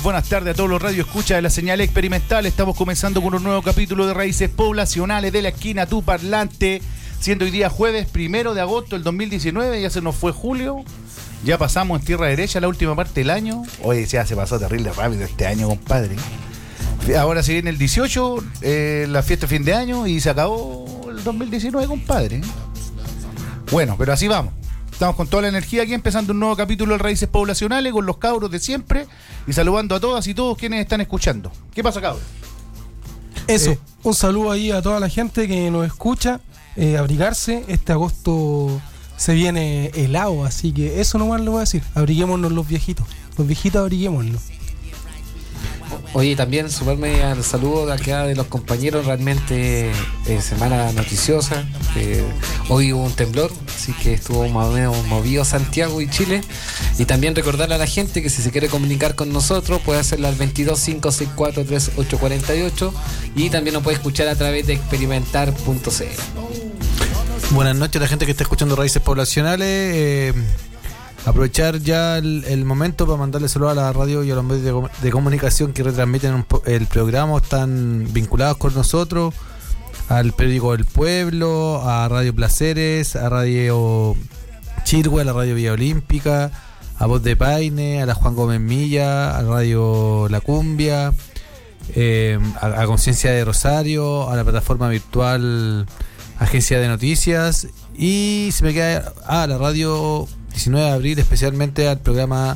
buenas tardes a todos los radioescuchas de la señal experimental. Estamos comenzando con un nuevo capítulo de Raíces Poblacionales de la esquina Tu Parlante, siendo hoy día jueves 1 de agosto del 2019, ya se nos fue julio, ya pasamos en tierra derecha la última parte del año. Oye, ya se pasó terrible rápido este año, compadre. Ahora se viene el 18, la fiesta de fin de año, y se acabó el 2019, compadre. Bueno, pero así vamos. Estamos con toda la energía aquí, empezando un nuevo capítulo de Raíces Poblacionales con los cabros de siempre y saludando a todas y todos quienes están escuchando. ¿Qué pasa, cabros? Eso, un saludo ahí a toda la gente que nos escucha. Abrigarse, este agosto se viene helado, así que eso nomás le voy a decir. Abriguémonos los viejitos abriguémonos. Oye, también sumarme al saludo de acá de los compañeros, realmente semana noticiosa. Hoy hubo un temblor, así que estuvo más o menos movido Santiago y Chile. Y también recordarle a la gente que si se quiere comunicar con nosotros puede hacerlo al 22-564-3848 y también nos puede escuchar a través de experimentar.cl. Buenas noches a la gente que está escuchando Raíces Poblacionales. Aprovechar ya el momento para mandarle saludos a la radio y a los medios de comunicación que retransmiten el programa, están vinculados con nosotros, al periódico El Pueblo, a Radio Placeres, a Radio Chirgüe, a la Radio Vía Olímpica, a Voz de Paine, a la Juan Gómez Milla, a La Cumbia, a Conciencia de Rosario, a la plataforma virtual Agencia de Noticias, y se me queda a la radio 19 de abril, especialmente al programa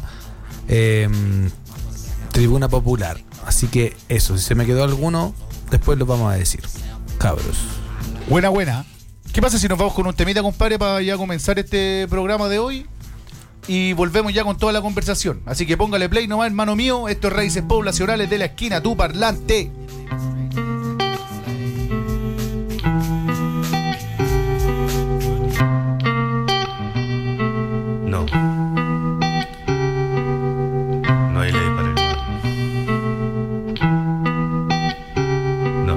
Tribuna Popular. Así que eso, si se me quedó alguno, después lo vamos a decir. Cabros. Buena. ¿Qué pasa si nos vamos con un temita, compadre, para ya comenzar este programa de hoy? Y volvemos ya con toda la conversación. Así que póngale play nomás, hermano mío. Esto es Raíces Poblacionales de la esquina Tu Parlante. No hay ley para el mal. No.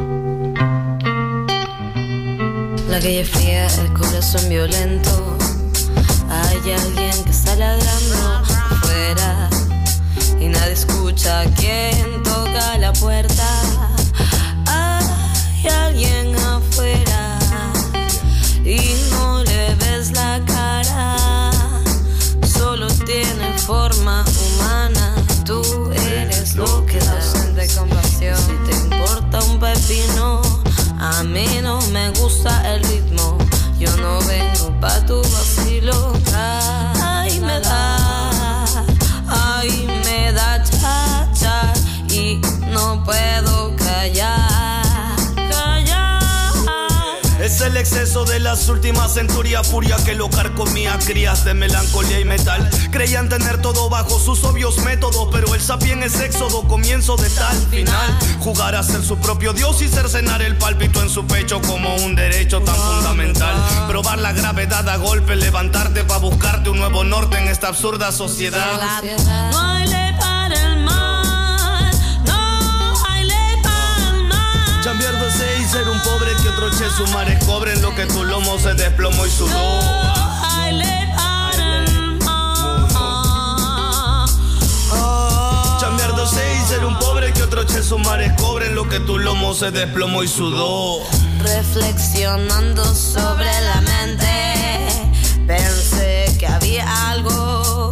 La calle es fría, el corazón violento. Hay alguien que está ladrando afuera y nadie escucha a quien toca la puerta. Hay alguien afuera y no le ves la cara. Solo tiene forma humana. Tú eres lo que da de compasión. Si te importa un pepino, a mí no me gusta el ritmo. Yo no vengo pa' tu vacilo. Ay, me da cha-cha y no puedo callar. Es el exceso de las últimas centurias, furia que lo carcomía, crías de melancolía y metal. Creían tener todo bajo sus obvios métodos, pero el sapien es éxodo, comienzo de tal final. Jugar a ser su propio dios y cercenar el pálpito en su pecho como un derecho tan fundamental. Probar la gravedad a golpe, levantarte para buscarte un nuevo norte en esta absurda sociedad. No hay ley para el mal, no hay ley para el mal. Cambiar de ser y ser un pobre que otro che su mares cobren lo que tu lomo se desplomó y sudó. Cambiar de ser y ser un pobre que otro che su mares cobren lo que tu lomo se desplomó y sudó. Reflexionando sobre la mente, pensé que había algo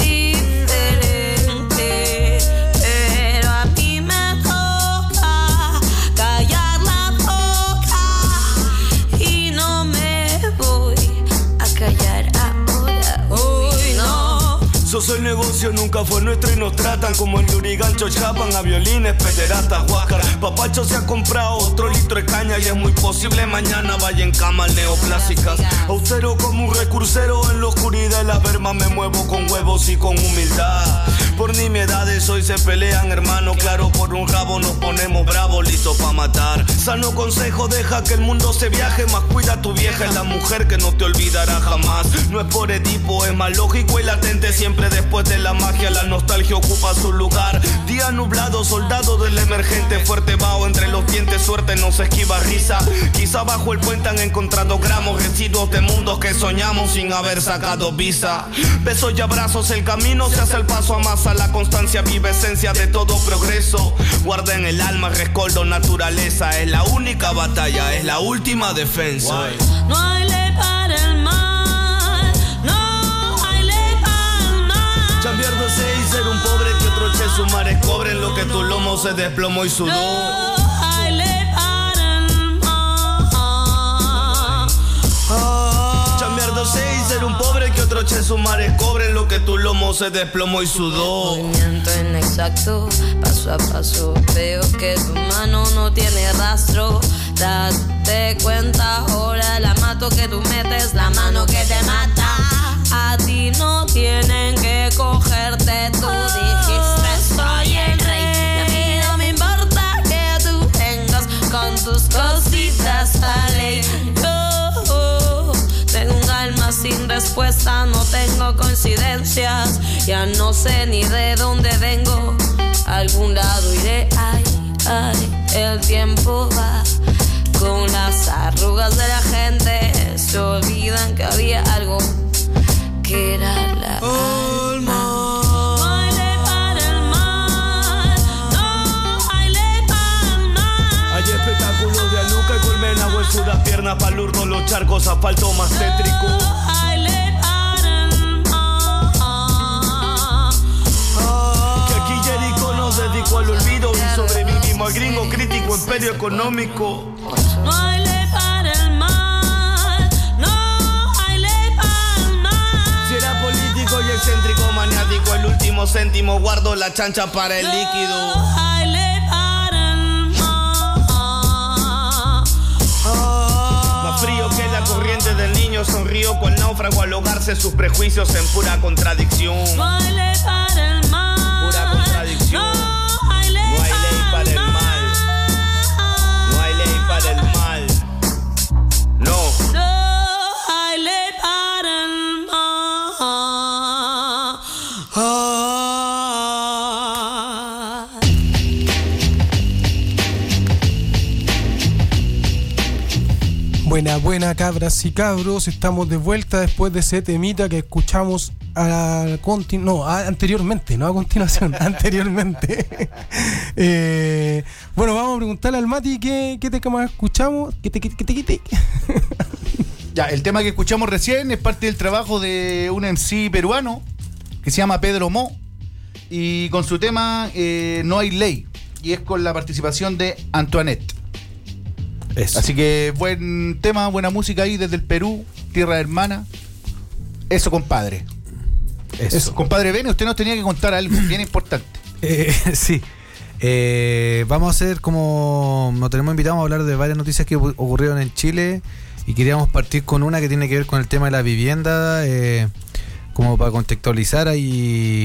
diferente, pero a mí me toca callar la boca y no me voy a callar ahora. Uy, no. Soy el negocio nunca fue nuestro y nos tratan como en Lurigancho chapan a violines, pederatas, huáscar. Papacho se ha comprado otro litro de caña y es muy posible mañana vaya en cama neoplásicas. Austero como un recursero en la oscuridad de la verma me muevo con huevos y con humildad. Por nimiedades hoy se pelean, hermano, claro, por un rabo nos ponemos bravos, listos pa' matar. Sano consejo, deja que el mundo se viaje, más cuida a tu vieja, es la mujer que no te olvidará jamás. No es por Edipo, es más lógico y latente siempre después de la magia magia, la nostalgia ocupa su lugar. Día nublado, soldado del emergente, fuerte vaho entre los dientes, suerte no se esquiva risa. Quizá bajo el puente han encontrado gramos, residuos de mundos que soñamos sin haber sacado visa. Besos y abrazos, el camino se hace el paso a masa, la constancia vive esencia de todo progreso. Guarda en el alma rescoldo, naturaleza, es la única batalla, es la última defensa. No hay ley para el mal, no hay ley para el mal. Chambear de seis, ser un pobre que otro che su mares cobren lo que tu lomo se desplomó y sudó. No hay ley para el mal. Chambear de seis, ser un pobre que otro che su mares cobren lo que tu lomo se desplomó y sudó. Movimiento inexacto, paso a paso, veo que tu mano no tiene rastro. Date cuenta, ahora la mato que tú metes, la mano que te mata. A ti no tienen que cogerte, tú dijiste soy el rey. Y a mí no me importa que tú vengas con tus cositas a ley. Yo tengo un alma sin respuesta, no tengo coincidencias. Ya no sé ni de dónde vengo, a algún lado iré. Ay, ay, el tiempo va. Con las arrugas de la gente se olvidan que había algo que era la alma. No hay ley para el mal, no hay ley para el mal. Hay espectáculos de Aluca y colmena, huesudas, piernas, palurdos, los charcos, asfalto más tétrico. No hay ley para el mal. Que aquí Jericho nos dedicó al olvido y sobrevivimos al gringo crítico imperio económico. No hay ley para el mal, no hay ley para el mal. Si era político y excéntrico, maniático, el último céntimo guardo la chancha para el líquido. No hay ley para el mal. Más frío que la corriente del niño, sonrío cual náufrago al ahogarse sus prejuicios en pura contradicción. No hay ley para el mal. Pura contradicción. No hay ley No hay ley para el mal. No hay ley para el mal. No. No hay ley para el Buena cabras y cabros, estamos de vuelta después de ese temita que escuchamos anteriormente, no a continuación, anteriormente. Bueno, vamos a preguntarle al Mati qué tema escuchamos. Ya, el tema que escuchamos recién es parte del trabajo de un MC peruano que se llama Pedro Mo, y con su tema No hay ley, y es con la participación de Antoinette. Eso. Así que buen tema, buena música ahí desde el Perú, tierra hermana. Eso, compadre. Eso. Compadre Bene, usted nos tenía que contar algo bien importante. Sí. Vamos a hacer como nos tenemos invitados a hablar de varias noticias que ocurrieron en Chile, y queríamos partir con una que tiene que ver con el tema de la vivienda, como para contextualizar. Hay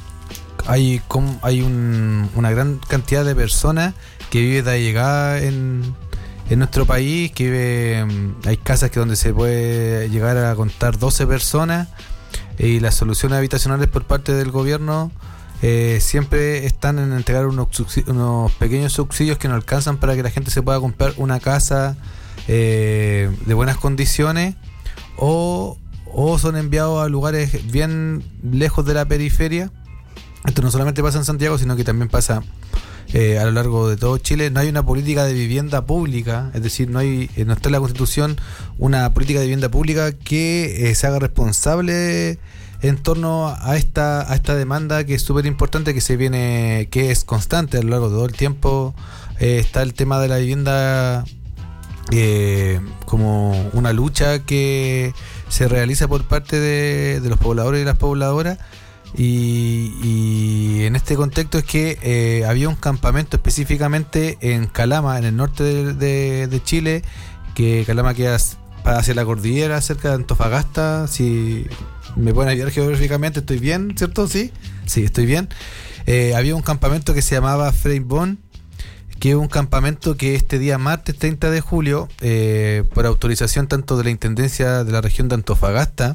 una gran cantidad de personas que viven de allegada en nuestro país, que vive, hay casas que donde se puede llegar a contar 12 personas, y las soluciones habitacionales por parte del gobierno siempre están en entregar unos pequeños subsidios que no alcanzan para que la gente se pueda comprar una casa de buenas condiciones, o son enviados a lugares bien lejos de la periferia. Esto no solamente pasa en Santiago, sino que también pasa a lo largo de todo Chile. No hay una política de vivienda pública, es decir, no está en la Constitución una política de vivienda pública que se haga responsable en torno a esta demanda, que es súper importante, que es constante a lo largo de todo el tiempo. Está el tema de la vivienda como una lucha que se realiza por parte de los pobladores y las pobladoras. Y en este contexto es que había un campamento específicamente en Calama, en el norte de Chile, que Calama queda hacia la cordillera, cerca de Antofagasta. Si me pueden ayudar geográficamente, estoy bien, ¿cierto? Sí, estoy bien. Había un campamento que se llamaba Freibon, que es un campamento que este día martes 30 de julio, por autorización tanto de la Intendencia de la región de Antofagasta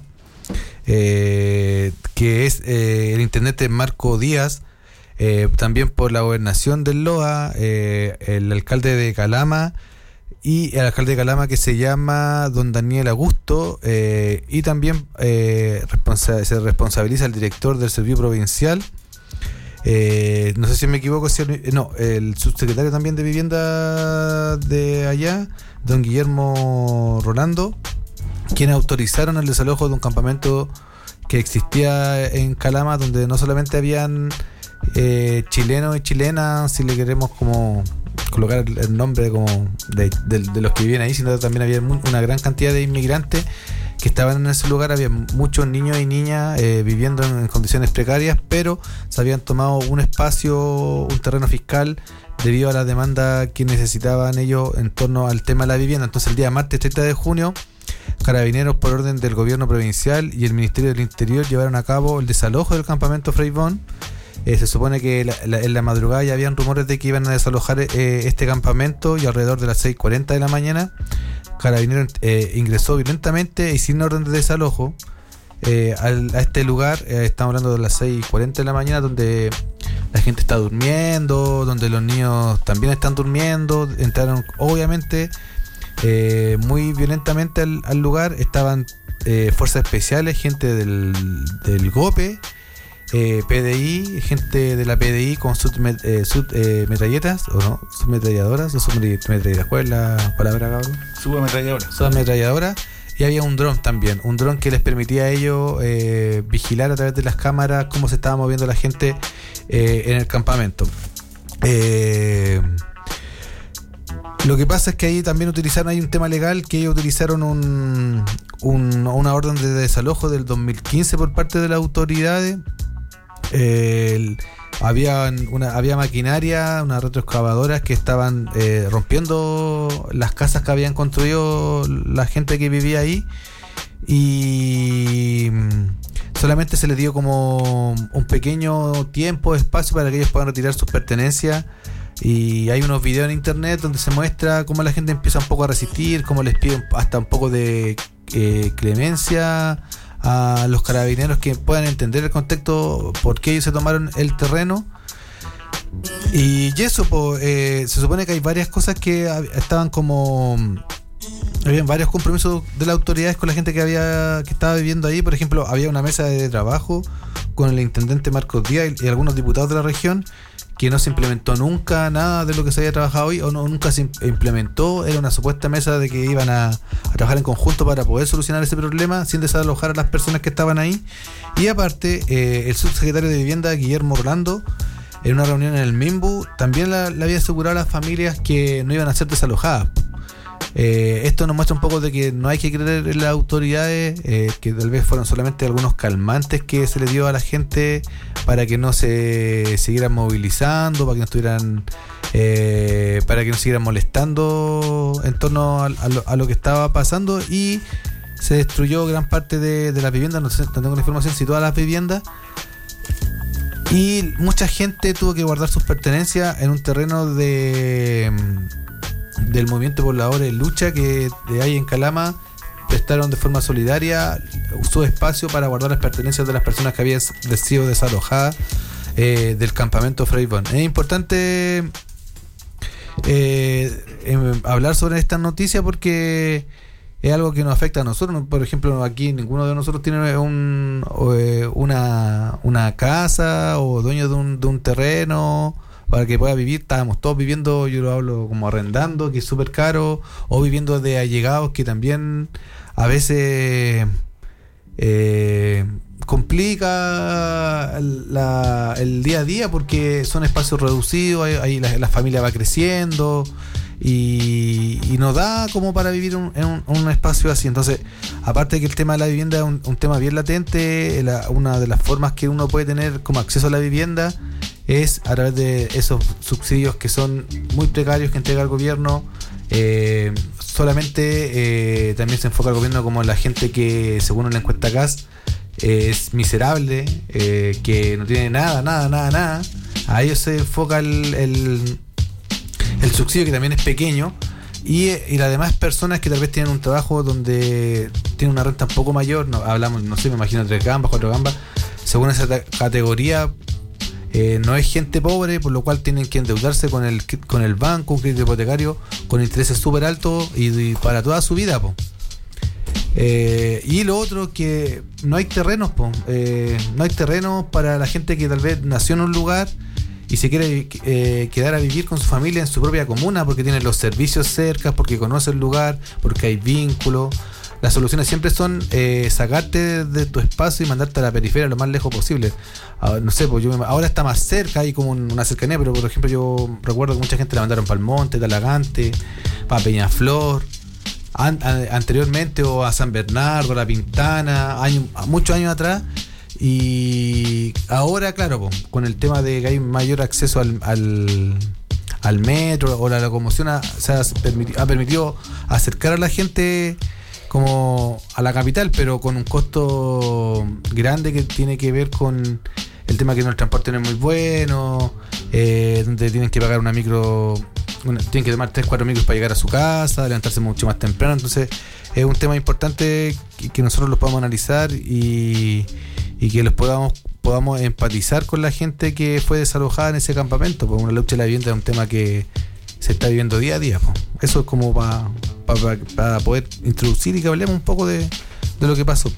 que es el intendente Marco Díaz, también por la gobernación del Loa, el alcalde de Calama y el alcalde de Calama que se llama don Daniel Augusto, y también se responsabiliza el director del servicio provincial, no sé si me equivoco, el subsecretario también de vivienda de allá, don Guillermo Rolando, quienes autorizaron el desalojo de un campamento que existía en Calama, donde no solamente habían chilenos y chilenas, si le queremos como colocar el nombre como de los que vivían ahí, sino también había una gran cantidad de inmigrantes que estaban en ese lugar. Había muchos niños y niñas viviendo en condiciones precarias, pero se habían tomado un espacio, un terreno fiscal, debido a la demanda que necesitaban ellos en torno al tema de la vivienda. Entonces el día martes 30 de junio, Carabineros, por orden del gobierno provincial y el Ministerio del Interior, llevaron a cabo el desalojo del campamento Frei Bon. Se supone que en la madrugada ya habían rumores de que iban a desalojar este campamento, y alrededor de las 6:40 de la mañana Carabineros ingresó violentamente y sin orden de desalojo a este lugar. Estamos hablando de las 6:40 de la mañana, donde la gente está durmiendo, donde los niños también están durmiendo. Entraron obviamente muy violentamente al lugar. Estaban fuerzas especiales, gente del GOPE, PDI, gente de la PDI con metralletas, o no, submetralladoras o submetralladoras. ¿Cuál es la palabra, cabrón? Subametralladora. Y había un dron también, un dron que les permitía a ellos vigilar a través de las cámaras cómo se estaba moviendo la gente en el campamento. Lo que pasa es que ahí también hay un tema legal, que ellos utilizaron una orden de desalojo del 2015 por parte de las autoridades. Había maquinaria, unas retroexcavadoras que estaban rompiendo las casas que habían construido la gente que vivía ahí, y solamente se les dio como un pequeño tiempo, espacio para que ellos puedan retirar sus pertenencias. Y hay unos videos en internet donde se muestra cómo la gente empieza un poco a resistir, cómo les piden hasta un poco de clemencia a los carabineros, que puedan entender el contexto, por qué ellos se tomaron el terreno. Y eso, se supone que hay varias cosas que estaban como... Habían varios compromisos de las autoridades con la gente que estaba viviendo ahí. Por ejemplo, había una mesa de trabajo con el intendente Marcos Díaz y algunos diputados de la región, que no se implementó nunca nada de lo que se había trabajado hoy, o nunca se implementó. Era una supuesta mesa de que iban a trabajar en conjunto para poder solucionar ese problema sin desalojar a las personas que estaban ahí. Y aparte, el subsecretario de Vivienda, Guillermo Orlando, en una reunión en el MIMBU, también le había asegurado a las familias que no iban a ser desalojadas. Esto nos muestra un poco de que no hay que creer en las autoridades, que tal vez fueron solamente algunos calmantes que se le dio a la gente para que no se siguieran movilizando, para que no estuvieran, para que no siguieran molestando en torno a lo que estaba pasando, y se destruyó gran parte de las viviendas. No tengo la información si todas las viviendas, y mucha gente tuvo que guardar sus pertenencias en un terreno del Movimiento Pobladores Lucha que hay en Calama. Prestaron de forma solidaria su espacio para guardar las pertenencias de las personas que habían sido desalojadas del campamento Frei Bon. Es importante hablar sobre esta noticia porque es algo que nos afecta a nosotros. Por ejemplo, aquí ninguno de nosotros tiene una casa o dueño de un terreno para que pueda vivir. Estábamos todos viviendo, yo lo hablo como arrendando, que es súper caro, o viviendo de allegados, que también a veces complica el día a día, porque son espacios reducidos, ahí la familia va creciendo y no da como para vivir en un espacio así. Entonces, aparte de que el tema de la vivienda es un tema bien latente, una de las formas que uno puede tener como acceso a la vivienda es a través de esos subsidios que son muy precarios que entrega el gobierno. Solamente también se enfoca el gobierno como la gente que, según la encuesta CAS, es miserable, que no tiene nada. A ellos se enfoca el subsidio, que también es pequeño, Y las demás personas que tal vez tienen un trabajo donde tienen una renta un poco mayor, hablamos, no sé, me imagino 3 gambas, 4 gambas, según esa categoría, no es gente pobre, por lo cual tienen que endeudarse con el banco, un crédito hipotecario con intereses súper altos y para toda su vida, po. Y lo otro, que no hay terrenos, po. No hay terrenos para la gente que tal vez nació en un lugar y se quiere quedar a vivir con su familia en su propia comuna, porque tiene los servicios cerca, porque conoce el lugar, porque hay vínculos. Las soluciones siempre son sacarte de tu espacio y mandarte a la periferia lo más lejos posible. No sé, pues ahora está más cerca, hay como una cercanía, pero por ejemplo yo recuerdo que mucha gente la mandaron para el Monte, Talagante, para Peñaflor, anteriormente, o a San Bernardo, a La Pintana, muchos años atrás. Y ahora, claro, con el tema de que hay mayor acceso al metro o la locomoción, ha permitido acercar a la gente como a la capital, pero con un costo grande que tiene que ver con el tema que el transporte no es muy bueno, donde tienen que pagar tienen que tomar 3-4 micros para llegar a su casa, levantarse mucho más temprano. Entonces es un tema importante que nosotros lo podamos analizar y que los podamos empatizar con la gente que fue desalojada en ese campamento, porque una lucha de la vivienda es un tema que se está viviendo día a día, po. Eso es como para poder introducir y que hablemos un poco de lo que pasó.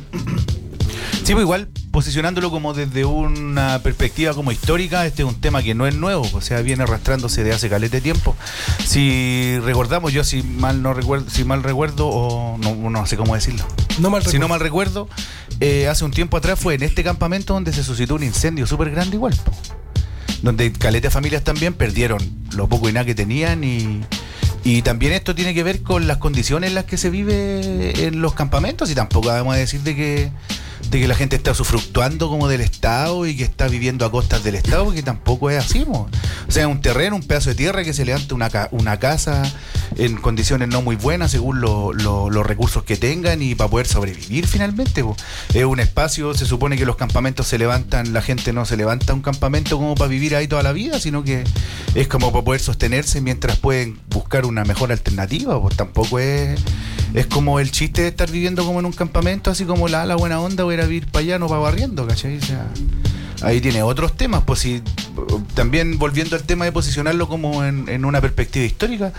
Sí, pues igual posicionándolo como desde una perspectiva como histórica, este es un tema que no es nuevo, o sea, viene arrastrándose de hace caleta de tiempo. Si recordamos, yo si mal recuerdo, o no sé cómo decirlo. Si no mal recuerdo, hace un tiempo atrás fue en este campamento donde se suscitó un incendio súper grande igual, po, donde caleta de familias también perdieron lo poco y nada que tenían y también esto tiene que ver con las condiciones en las que se vive en los campamentos, y tampoco vamos a decir de que la gente está usufructuando como del Estado y que está viviendo a costas del Estado, porque tampoco es así, mo. O sea, un terreno, un pedazo de tierra que se levanta una casa en condiciones no muy buenas según los recursos que tengan y para poder sobrevivir finalmente, mo. Es un espacio, se supone que los campamentos se levantan, la gente no se levanta un campamento como para vivir ahí toda la vida, sino que es como para poder sostenerse mientras pueden buscar una mejor alternativa, pues tampoco es como el chiste de estar viviendo como en un campamento, así como la buena onda, o ir a vivir para allá, no para barriendo, ¿cachai? O sea, ahí tiene otros temas, pues sí. También volviendo al tema de posicionarlo como en una perspectiva histórica,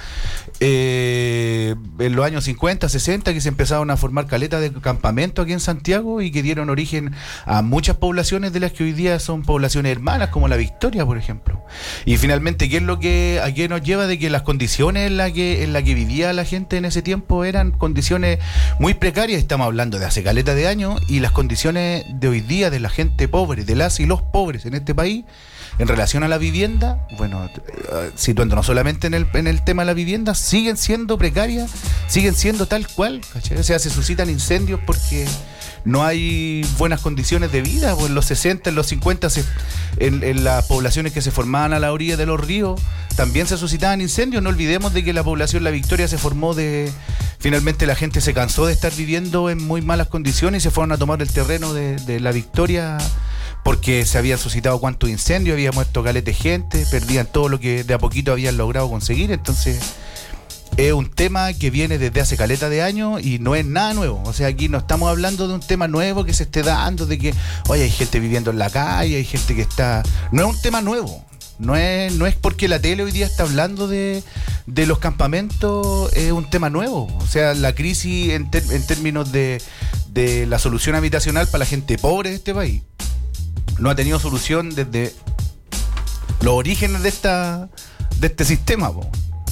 en los años 50, 60, que se empezaron a formar caletas de campamento aquí en Santiago y que dieron origen a muchas poblaciones de las que hoy día son poblaciones hermanas, como La Victoria, por ejemplo. Y finalmente, ¿qué es lo que a qué nos lleva? De que las condiciones en la que vivía la gente en ese tiempo eran condiciones muy precarias. Estamos hablando de hace caleta de años, y las condiciones de hoy día de la gente pobre, de las y los pobres en este país, en relación a la vivienda, bueno, situando no solamente en el tema de la vivienda, siguen siendo precarias, siguen siendo tal cual, ¿cachai? O sea, se suscitan incendios porque no hay buenas condiciones de vida. Pues en los 60, en los 50, en las poblaciones que se formaban a la orilla de los ríos, también se suscitaban incendios. No olvidemos de que la población La Victoria se formó finalmente la gente se cansó de estar viviendo en muy malas condiciones y se fueron a tomar el terreno de La Victoria, porque se habían suscitado cuantos incendios, había muerto caleta de gente, perdían todo lo que de a poquito habían logrado conseguir. Entonces es un tema que viene desde hace caleta de años y no es nada nuevo. O sea, aquí no estamos hablando de un tema nuevo que se esté dando, de que, oye, hay gente viviendo en la calle, hay gente que está... No es un tema nuevo. No es porque la tele hoy día está hablando de los campamentos, es un tema nuevo. O sea, la crisis en términos de la solución habitacional para la gente pobre de este país no ha tenido solución desde los orígenes de este sistema, po.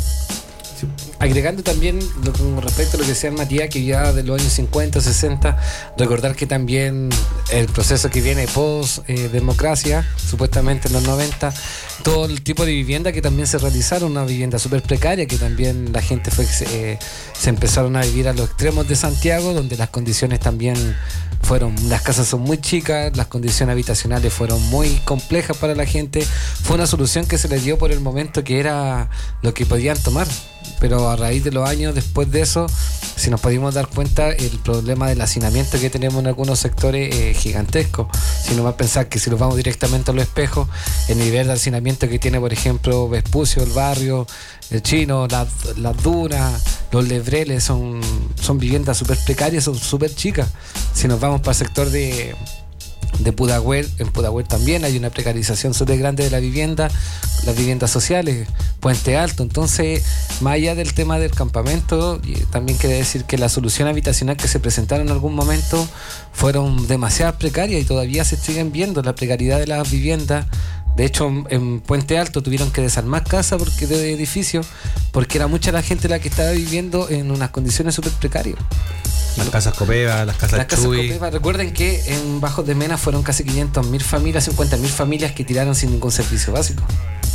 Agregando también con respecto a lo que decía Matías, que ya de los años 50, 60, recordar que también el proceso que viene post-democracia, supuestamente en los 90, todo el tipo de vivienda que también se realizaron, una vivienda súper precaria, que también la gente se empezaron a vivir a los extremos de Santiago, donde las condiciones también las casas son muy chicas, las condiciones habitacionales fueron muy complejas para la gente. Fue una solución que se les dio por el momento, que era lo que podían tomar. Pero a raíz de los años después de eso, si nos pudimos dar cuenta, el problema del hacinamiento que tenemos en algunos sectores es gigantesco. Si nos va a pensar que si nos vamos directamente a los espejos, el nivel de hacinamiento que tiene, por ejemplo, Vespucio, el barrio, el Chino, las dunas, los lebreles, son viviendas súper precarias, son súper chicas. Si nos vamos para el sector de Pudahuel, en Pudahuel también hay una precarización súper grande de la vivienda, las viviendas sociales, Puente Alto. Entonces, más allá del tema del campamento, también quiere decir que las soluciones habitacionales que se presentaron en algún momento fueron demasiado precarias y todavía se siguen viendo la precariedad de las viviendas. De hecho, en Puente Alto tuvieron que desarmar casas de edificios porque era mucha la gente la que estaba viviendo en unas condiciones súper precarias. Las casas Copeva, las casas Chuy. Copeva. Recuerden que en Bajos de Mena fueron casi 500.000 familias, 50.000 familias que tiraron sin ningún servicio básico.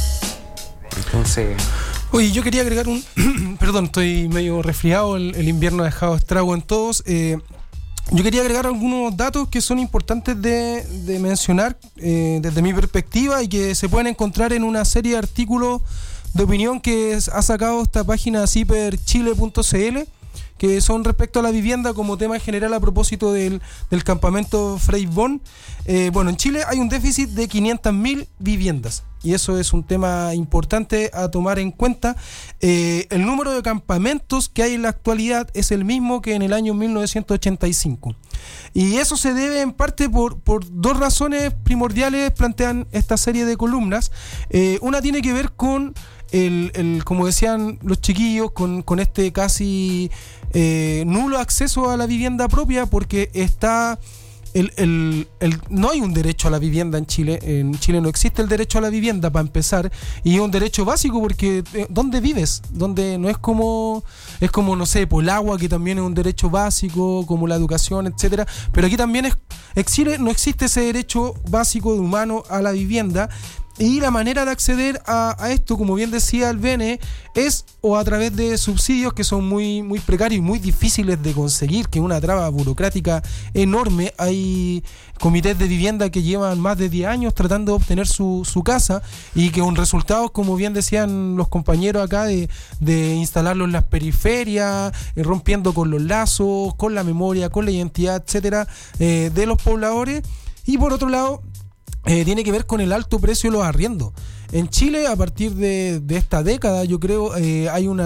Entonces... Oye, yo quería agregar perdón, estoy medio resfriado, el invierno ha dejado estrago en todos. Yo quería agregar algunos datos que son importantes de mencionar desde mi perspectiva y que se pueden encontrar en una serie de artículos de opinión que ha sacado esta página ciperchile.cl, que son respecto a la vivienda como tema general a propósito del campamento Frei Bon. Bueno, en Chile hay un déficit de 500.000 viviendas y eso es un tema importante a tomar en cuenta. El número de campamentos que hay en la actualidad es el mismo que en el año 1985 y eso se debe en parte por dos razones primordiales, plantean esta serie de columnas. Una tiene que ver con como decían los chiquillos, con este casi nulo acceso a la vivienda propia, porque está no hay un derecho a la vivienda en Chile. En Chile no existe el derecho a la vivienda, para empezar, y es un derecho básico porque ¿dónde vives? Donde no es como no sé, por el agua, que también es un derecho básico, como la educación, etcétera, pero aquí también en Chile no existe ese derecho básico de humano a la vivienda. Y la manera de acceder a esto, como bien decía el Bene, es o a través de subsidios que son muy, muy precarios y muy difíciles de conseguir, que es una traba burocrática enorme. Hay comités de vivienda que llevan más de 10 años tratando de obtener su casa y que con resultados, como bien decían los compañeros acá, de instalarlo en las periferias, rompiendo con los lazos, con la memoria, con la identidad, etcétera, de los pobladores. Y por otro lado, tiene que ver con el alto precio de los arriendos. En Chile, a partir de esta década, yo creo, hay un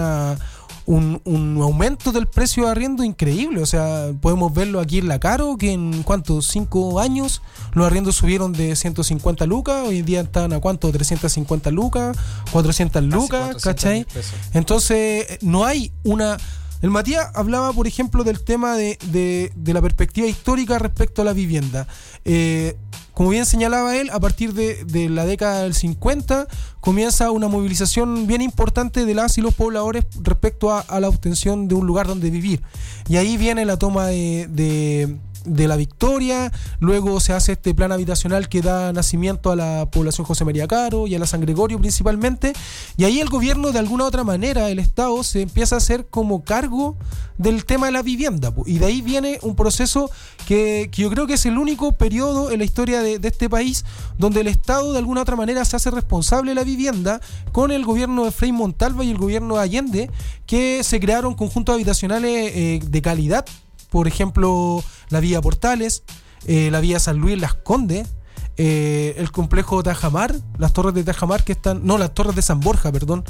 aumento del precio de arriendo increíble. O sea, podemos verlo aquí en La Caro, que en 5 años los arriendos subieron de 150 lucas, hoy en día están a 350 lucas, 400 lucas, ¿cachai? Entonces, no hay una... El Matías hablaba, por ejemplo, del tema de la perspectiva histórica respecto a la vivienda. Como bien señalaba él, a partir de la década del 50 comienza una movilización bien importante de las y los pobladores respecto a la obtención de un lugar donde vivir. Y ahí viene la toma de La Victoria, luego se hace este plan habitacional que da nacimiento a la población José María Caro y a la San Gregorio principalmente, y ahí el gobierno, de alguna u otra manera, el Estado se empieza a hacer como cargo del tema de la vivienda, y de ahí viene un proceso que yo creo que es el único periodo en la historia de este país donde el Estado de alguna u otra manera se hace responsable de la vivienda, con el gobierno de Frei Montalva y el gobierno de Allende, que se crearon conjuntos habitacionales de calidad. Por ejemplo, la vía Portales, la vía San Luis, Las Condes, el complejo Tajamar, las torres de Tajamar que están... No, las torres de San Borja, perdón.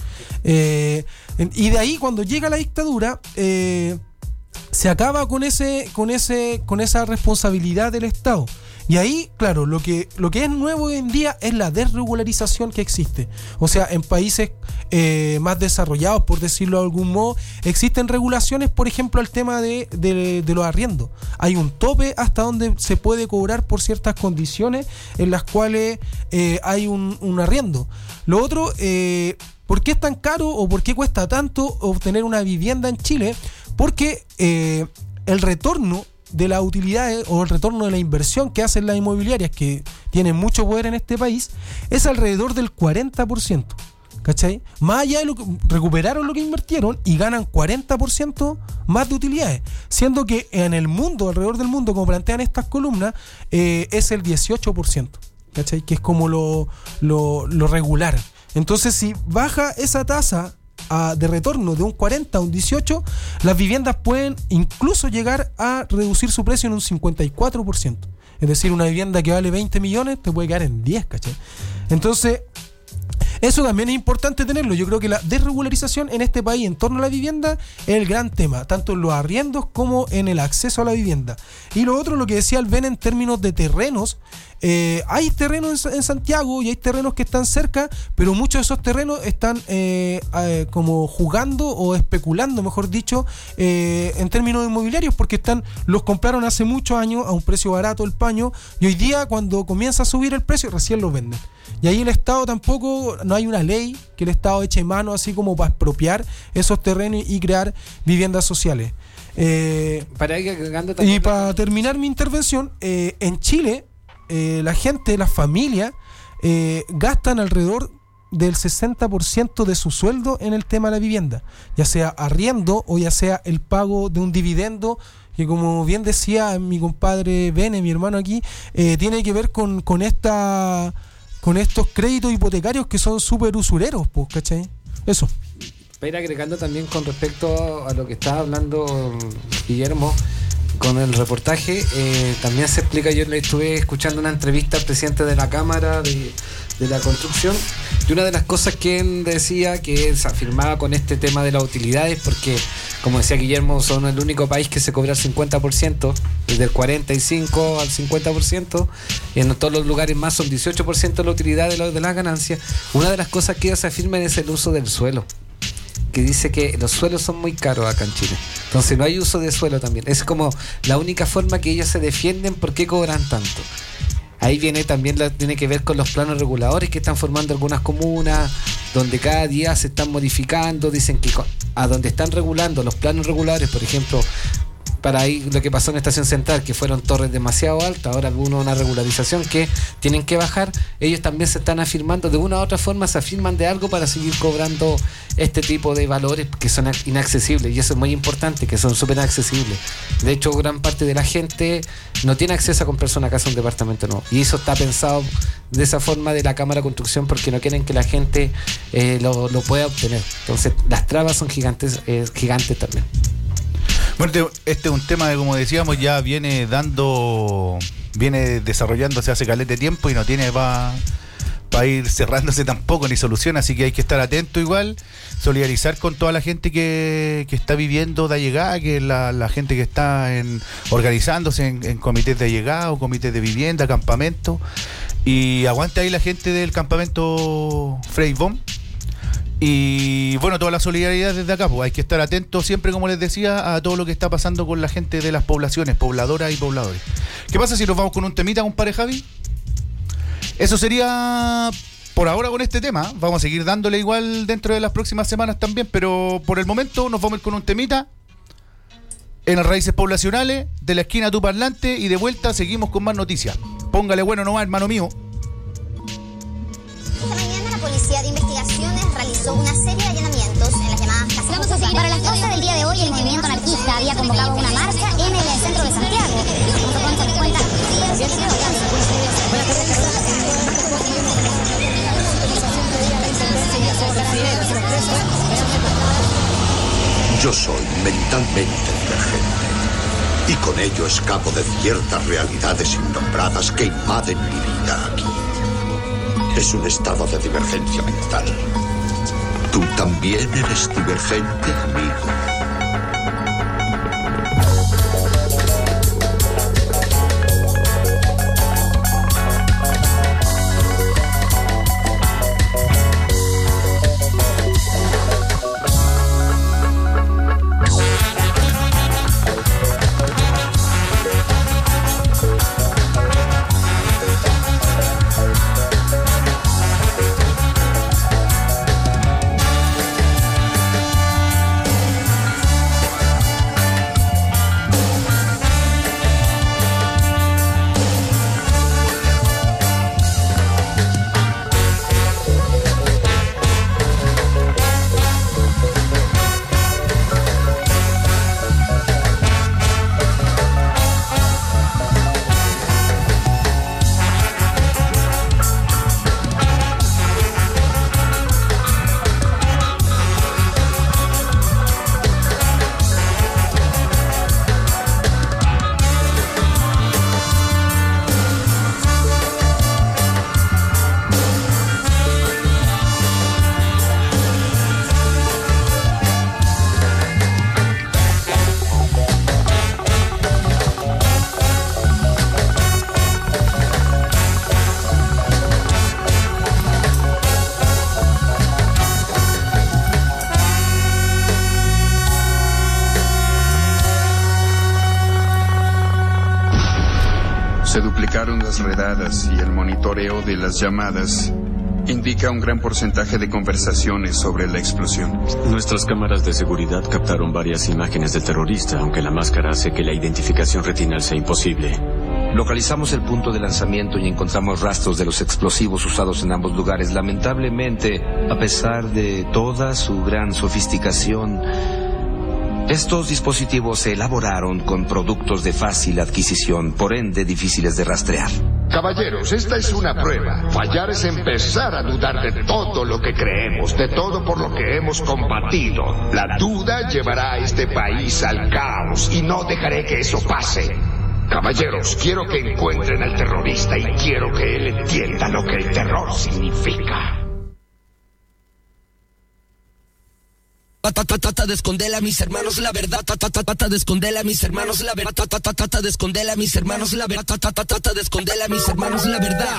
Y de ahí, cuando llega la dictadura, se acaba con esa responsabilidad del Estado. Y ahí, claro, lo que es nuevo hoy en día es la desregularización que existe. O sea, en países más desarrollados, por decirlo de algún modo, existen regulaciones, por ejemplo, al tema de los arriendos. Hay un tope hasta donde se puede cobrar por ciertas condiciones en las cuales hay un arriendo. Lo otro, ¿por qué es tan caro o por qué cuesta tanto obtener una vivienda en Chile? Porque el retorno de las utilidades o el retorno de la inversión que hacen las inmobiliarias, que tienen mucho poder en este país, es alrededor del 40%, ¿cachai? Más allá de lo que recuperaron lo que invirtieron y ganan 40% más de utilidades, siendo que en el mundo, alrededor del mundo, como plantean estas columnas, es el 18%, ¿cachai? Que es como lo regular. Entonces, si baja esa tasa de retorno de un 40 a un 18, las viviendas pueden incluso llegar a reducir su precio en un 54%. Es decir, una vivienda que vale 20 millones te puede quedar en 10, ¿cachai? Entonces, eso también es importante tenerlo. Yo creo que la desregularización en este país en torno a la vivienda es el gran tema, tanto en los arriendos como en el acceso a la vivienda. Y lo otro, lo que decía Alben en términos de terrenos, hay terrenos en Santiago y hay terrenos que están cerca, pero muchos de esos terrenos están como jugando o especulando, mejor dicho, en términos inmobiliarios, porque los compraron hace muchos años a un precio barato el paño, y hoy día cuando comienza a subir el precio recién los venden. Y ahí el Estado tampoco, no hay una ley que el Estado eche mano así como para expropiar esos terrenos y crear viviendas sociales. Y para terminar mi intervención, en Chile la gente, las familias gastan alrededor del 60% de su sueldo en el tema de la vivienda, ya sea arriendo o ya sea el pago de un dividendo, que como bien decía mi compadre Bene, mi hermano aquí, tiene que ver con estos créditos hipotecarios que son súper usureros, pues, ¿cachai? Eso. Para ir agregando también con respecto a lo que estaba hablando Guillermo, con el reportaje, también se explica, yo le estuve escuchando una entrevista al presidente de la Cámara de la Construcción, y una de las cosas que él decía, que se afirmaba con este tema de las utilidades, porque como decía Guillermo, son el único país que se cobra el 50%, desde el 45 al 50%, y en todos los lugares más son 18% la utilidad de las ganancias. Una de las cosas que ellos se afirman es el uso del suelo, que dice que los suelos son muy caros acá en Chile, entonces no hay uso de suelo también. Es como la única forma que ellos se defienden por qué cobran tanto. Ahí viene también, tiene que ver con los planos reguladores que están formando algunas comunas, donde cada día se están modificando. Dicen que a donde están regulando los planos reguladores, por ejemplo, para ahí lo que pasó en Estación Central, que fueron torres demasiado altas, ahora hubo una regularización que tienen que bajar. Ellos también se están afirmando, de una u otra forma se afirman de algo para seguir cobrando este tipo de valores que son inaccesibles, y eso es muy importante, que son súper accesibles. De hecho, gran parte de la gente no tiene acceso a comprarse una casa o un departamento nuevo, y eso está pensado de esa forma de la Cámara de Construcción, porque no quieren que la gente lo pueda obtener. Entonces las trabas son gigantes también. Bueno, este es un tema que, como decíamos, ya viene desarrollándose hace caleta de tiempo y no tiene para ir cerrándose tampoco ni solución, así que hay que estar atento igual, solidarizar con toda la gente que está viviendo de allegada, que la gente que está organizándose en comités de allegada o comités de vivienda, campamento, y aguante ahí la gente del campamento Frei Vom. Y bueno, toda la solidaridad desde acá, pues hay que estar atentos siempre, como les decía, a todo lo que está pasando con la gente de las poblaciones, pobladoras y pobladores. ¿Qué pasa si nos vamos con un temita, compadre Javi? Eso sería por ahora con este tema. Vamos a seguir dándole igual dentro de las próximas semanas también, pero por el momento nos vamos a ir con un temita en las Raíces Poblacionales, de la esquina a tu parlante, y de vuelta seguimos con más noticias. Póngale bueno nomás, hermano mío. Esta mañana la Policía de Investigaciones realizó una serie de allanamientos en las llamadas casas. Para las 12 del día de hoy, el movimiento anarquista había convocado una marcha en el centro de Santiago. Yo soy mentalmente divergente y con ello escapo de ciertas realidades innombradas que invaden mi vida aquí. Es un estado de divergencia mental. ¿Tú también eres divergente, amigo? indicaron las redadas y el monitoreo de las llamadas indica un gran porcentaje de conversaciones sobre la explosión. Nuestras cámaras de seguridad captaron varias imágenes del terrorista, aunque la máscara hace que la identificación retinal sea imposible. Localizamos el punto de lanzamiento y encontramos rastros de los explosivos usados en ambos lugares. Lamentablemente, a pesar de toda su gran sofisticación, estos dispositivos se elaboraron con productos de fácil adquisición, por ende difíciles de rastrear. Caballeros, esta es una prueba. Fallar es empezar a dudar de todo lo que creemos, de todo por lo que hemos combatido. La duda llevará a este país al caos y no dejaré que eso pase. Caballeros, quiero que encuentren al terrorista y quiero que él entienda lo que el terror significa. Trata de esconderle a mis hermanos la verdad. Trata de esconderle a mis hermanos la verdad. Trata de esconderle a mis hermanos la verdad. Trata de esconderle a mis hermanos la verdad.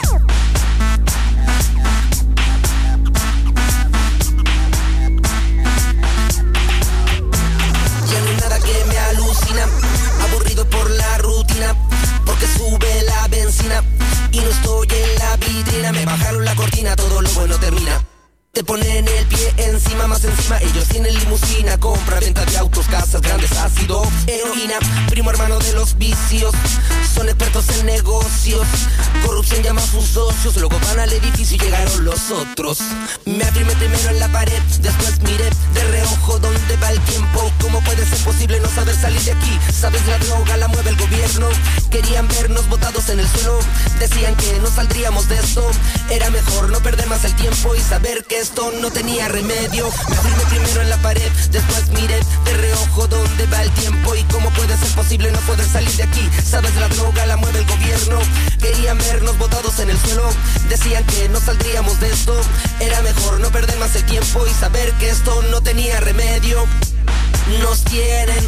Ya no hay nada que me alucina, aburrido por la rutina, porque sube la benzina y no estoy en la vitrina. Me bajaron la cortina, todo lo bueno termina. Te ponen el pie encima, más encima. Ellos tienen limusina, compra, venta de autos, casas grandes, ácido, heroína. Primo hermano de los vicios, son expertos en negocios. Corrupción llama a sus socios, luego van al edificio y llegaron los otros. Me afirmé primero en la pared, después miré de reojo dónde va el tiempo. ¿Cómo puede ser posible no saber salir de aquí? Sabes, la droga la mueve el gobierno. Querían vernos botados en el suelo, decían que no saldríamos de esto. Era mejor no perder más el tiempo y saber que esto no tenía remedio. Me afirmé primero en la pared, después miré de reojo dónde va el tiempo. Y cómo puede ser posible no poder salir de aquí. Sabes, la droga la mueve el gobierno. Querían vernos botados en el suelo, decían que no saldríamos de esto. Era mejor no perder más el tiempo y saber que esto no tenía remedio. Nos tienen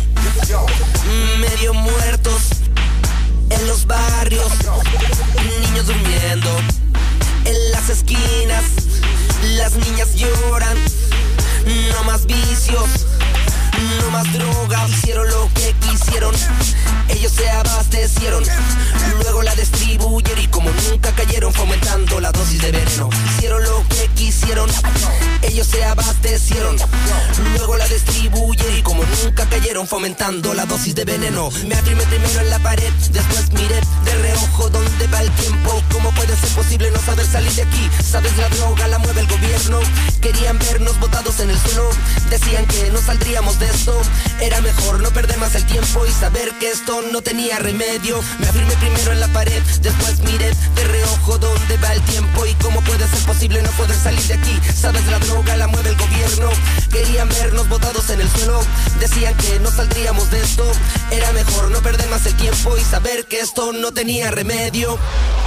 medio muertos en los barrios, niños durmiendo en las esquinas. Las niñas lloran, no más vicios, no más droga. Hicieron lo que quisieron, ellos se abastecieron, luego la distribuyeron y como nunca cayeron fomentando la dosis de veneno. Hicieron lo que quisieron, ellos se abastecieron, luego la distribuyeron y como nunca cayeron fomentando la dosis de veneno. Me afirmé primero en la pared, después miré de reojo dónde va el tiempo. ¿Cómo puede ser posible no saber salir de aquí? Sabes, la droga la mueve el gobierno. Querían vernos botados en el suelo, decían que no saldríamos de esto. Era mejor no perder más el tiempo y saber que esto no tenía remedio. Me afirmé primero en la pared, después miré de reojo dónde va el tiempo. Y cómo puede ser posible no poder salir de aquí. Sabes, la droga la mueve el gobierno. Querían vernos botados en el suelo, decían que no saldríamos de esto. Era mejor no perder más el tiempo y saber que esto no tenía remedio.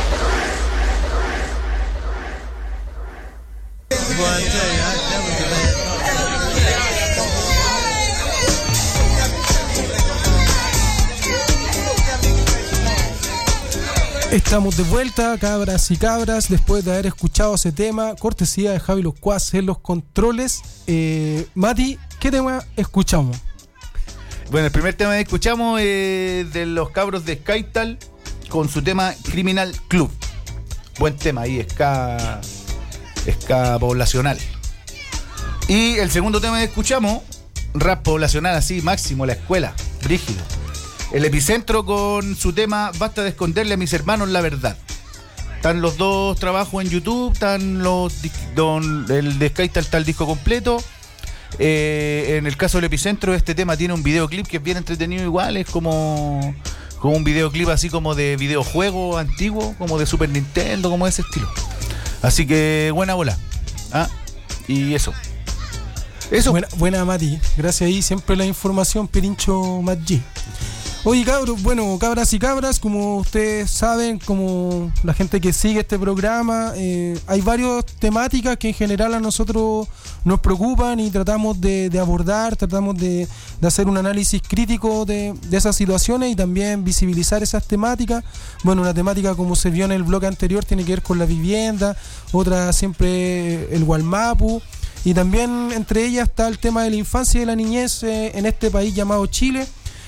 Estamos de vuelta, cabras y cabras, después de haber escuchado ese tema, cortesía de Javi Locuaz en los controles. Mati, ¿qué tema escuchamos? Bueno, el primer tema que escuchamos es de los cabros de Skytal con su tema Criminal Club. Buen tema ahí, ska poblacional. Y el segundo tema que escuchamos, rap poblacional así, máximo, la escuela, brígido. El Epicentro con su tema Basta de esconderle a mis hermanos la verdad. Están los dos trabajos en YouTube, están el de Skytal está el disco completo. En el caso del Epicentro, este tema tiene un videoclip que es bien entretenido igual, es como un videoclip así como de videojuego antiguo, como de Super Nintendo, como de ese estilo. Así que buena bola. Y eso. Buena Mati, gracias ahí, siempre la información, Pirincho Matt G. Oye, cabros, bueno, cabras y cabras, como ustedes saben, como la gente que sigue este programa, hay varias temáticas que en general a nosotros nos preocupan y tratamos de abordar, tratamos de hacer un análisis crítico de esas situaciones y también visibilizar esas temáticas. Bueno, una temática, como se vio en el bloque anterior, tiene que ver con la vivienda, otra siempre el Gualmapu, y también entre ellas está el tema de la infancia y de la niñez en este país llamado Chile.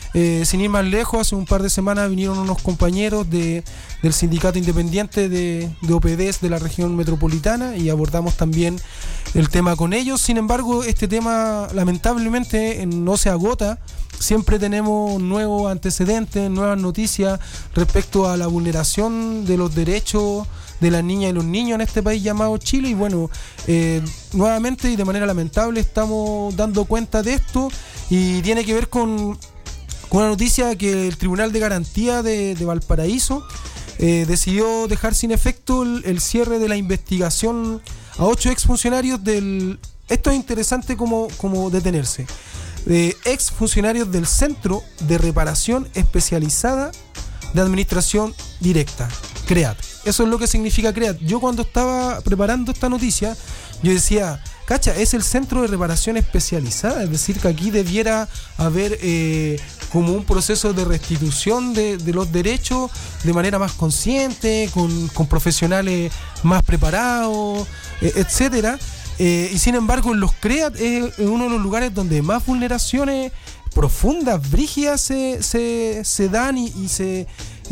Sin ir más lejos, hace un par de semanas vinieron unos compañeros del Sindicato Independiente de OPDs de la región metropolitana y abordamos también el tema con ellos. Sin embargo, este tema lamentablemente no se agota. Siempre tenemos nuevos antecedentes, nuevas noticias respecto a la vulneración de los derechos de las niñas y los niños en este país llamado Chile. Y bueno, nuevamente y de manera lamentable estamos dando cuenta de esto, y tiene que ver con una noticia que el Tribunal de Garantía de Valparaíso decidió dejar sin efecto el cierre de la investigación a 8 exfuncionarios esto es interesante como detenerse, exfuncionarios del Centro de Reparación Especializada de Administración Directa, CREAD. Eso es lo que significa CREAD. Yo cuando estaba preparando esta noticia, yo decía, cacha, es el Centro de Reparación Especializada, es decir, que aquí debiera haber como un proceso de restitución de los derechos de manera más consciente, con profesionales más preparados, etcétera. Y sin embargo, en los CREAD es uno de los lugares donde más vulneraciones profundas, brígidas se dan y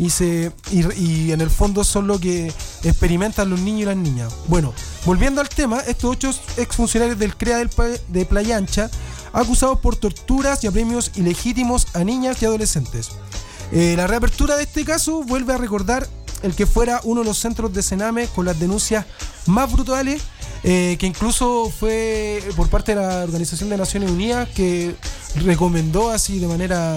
en el fondo son lo que experimentan los niños y las niñas. Bueno, volviendo al tema, estos 8 exfuncionarios del CREA de Playa Ancha, acusados por torturas y apremios ilegítimos a niñas y adolescentes. La reapertura de este caso vuelve a recordar el que fuera uno de los centros de Sename con las denuncias más brutales, que incluso fue por parte de la Organización de Naciones Unidas, que recomendó así de manera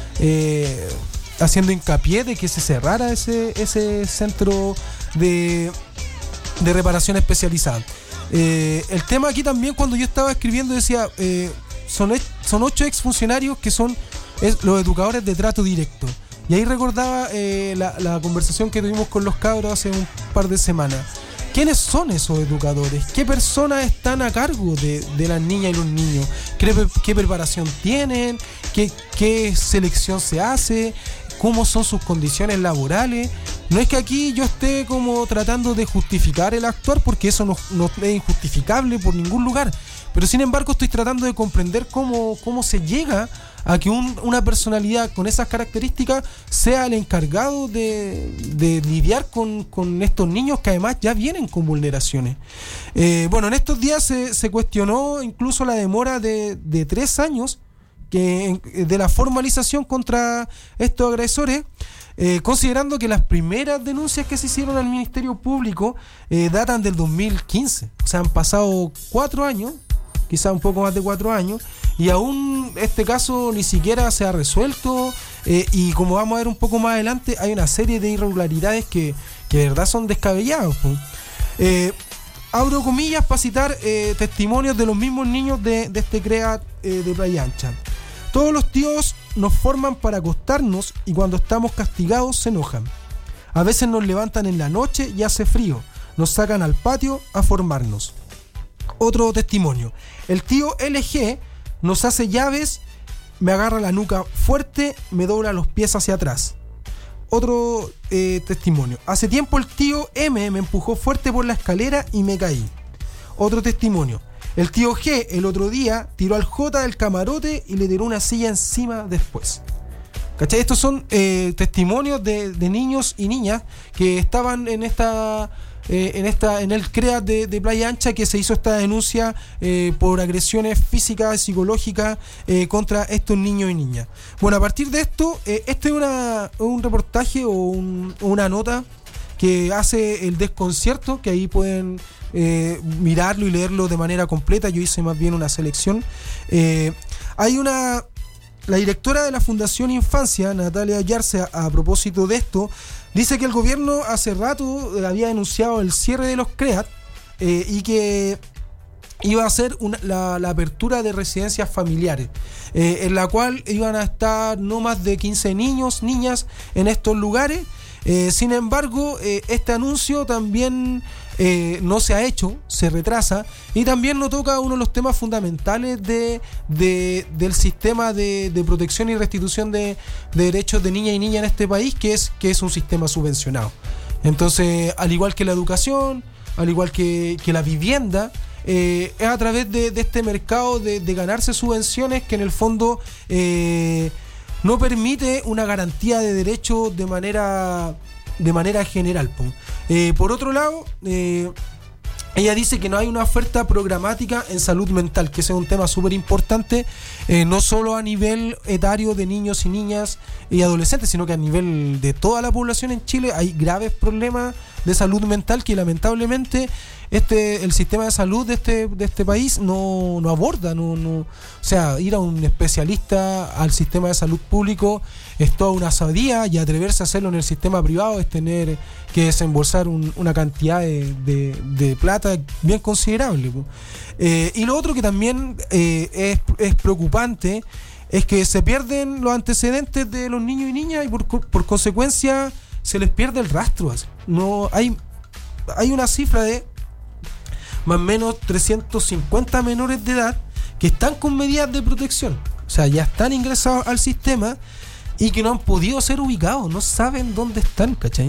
haciendo hincapié de que se cerrara ese centro de reparación especializada. El tema aquí también, cuando yo estaba escribiendo, decía son 8 exfuncionarios que son los educadores de trato directo. Y ahí recordaba la conversación que tuvimos con los cabros hace un par de semanas. ¿Quiénes son esos educadores? ¿Qué personas están a cargo de las niñas y los niños? ¿Qué preparación tienen? ¿Qué selección se hace? ¿Cómo son sus condiciones laborales? No es que aquí yo esté como tratando de justificar el actuar, porque eso no es injustificable por ningún lugar. Pero sin embargo estoy tratando de comprender cómo se llega a que una personalidad con esas características sea el encargado de lidiar con estos niños que además ya vienen con vulneraciones. Bueno, en estos días se cuestionó incluso la demora de 3 años de la formalización contra estos agresores, considerando que las primeras denuncias que se hicieron al Ministerio Público datan del 2015. O sea, han pasado 4 años, quizá un poco más de 4 años, y aún este caso ni siquiera se ha resuelto, y como vamos a ver un poco más adelante, hay una serie de irregularidades que de verdad son descabellados. Abro comillas para citar testimonios de los mismos niños de este CREA de Playa Ancha. Todos los tíos nos forman para acostarnos y cuando estamos castigados se enojan. A veces nos levantan en la noche y hace frío, nos sacan al patio a formarnos. Otro testimonio. El tío LG nos hace llaves, me agarra la nuca fuerte, me dobla los pies hacia atrás. Otro testimonio. Hace tiempo el tío M me empujó fuerte por la escalera y me caí. Otro testimonio. El tío G el otro día tiró al J del camarote y le tiró una silla encima después. ¿Cachai? Estos son testimonios de niños y niñas que estaban en el CREA de Playa Ancha, que se hizo esta denuncia por agresiones físicas y psicológicas contra estos niños y niñas. Bueno, a partir de esto, este es un reportaje o una nota que hace el Desconcierto, que ahí pueden mirarlo y leerlo de manera completa. Yo hice más bien una selección. La directora de la Fundación Infancia, Natalia Yarse, a propósito de esto, dice que el gobierno hace rato había denunciado el cierre de los CREAT y que iba a hacer la apertura de residencias familiares, en la cual iban a estar no más de 15 niños, niñas en estos lugares. Sin embargo, este anuncio también no se ha hecho, se retrasa, y también no toca uno de los temas fundamentales del sistema de protección y restitución de derechos de niñas y niñas en este país, que es un sistema subvencionado. Entonces, al igual que la educación, al igual que la vivienda, es a través de este mercado de ganarse subvenciones que en el fondo no permite una garantía de derecho de manera general. Por otro lado, ella dice que no hay una oferta programática en salud mental, que ese es un tema súper importante, no solo a nivel etario de niños y niñas y adolescentes, sino que a nivel de toda la población en Chile hay graves problemas de salud mental que lamentablemente el sistema de salud de este país no aborda. O sea, ir a un especialista al sistema de salud público es toda una sabía, y atreverse a hacerlo en el sistema privado es tener que desembolsar una cantidad de plata bien considerable. Y lo otro que también es preocupante es que se pierden los antecedentes de los niños y niñas, y por consecuencia se les pierde el rastro. No hay una cifra de más o menos 350 menores de edad que están con medidas de protección, o sea, ya están ingresados al sistema y que no han podido ser ubicados, no saben dónde están, ¿cachai?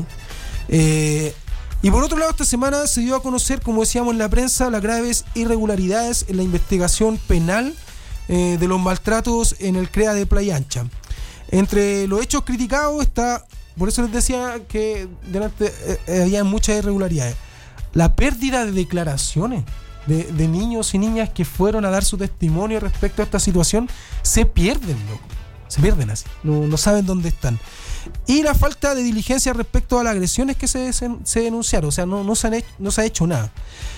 Y por otro lado, esta semana se dio a conocer, como decíamos en la prensa, las graves irregularidades en la investigación penal de los maltratos en el CREA de Playa Ancha. Entre los hechos criticados está, por eso les decía que delante había muchas irregularidades, la pérdida de declaraciones de niños y niñas que fueron a dar su testimonio respecto a esta situación. Se pierden, loco. Se pierden así. No saben dónde están. Y la falta de diligencia respecto a las agresiones que se denunciaron. O sea, no se ha hecho nada.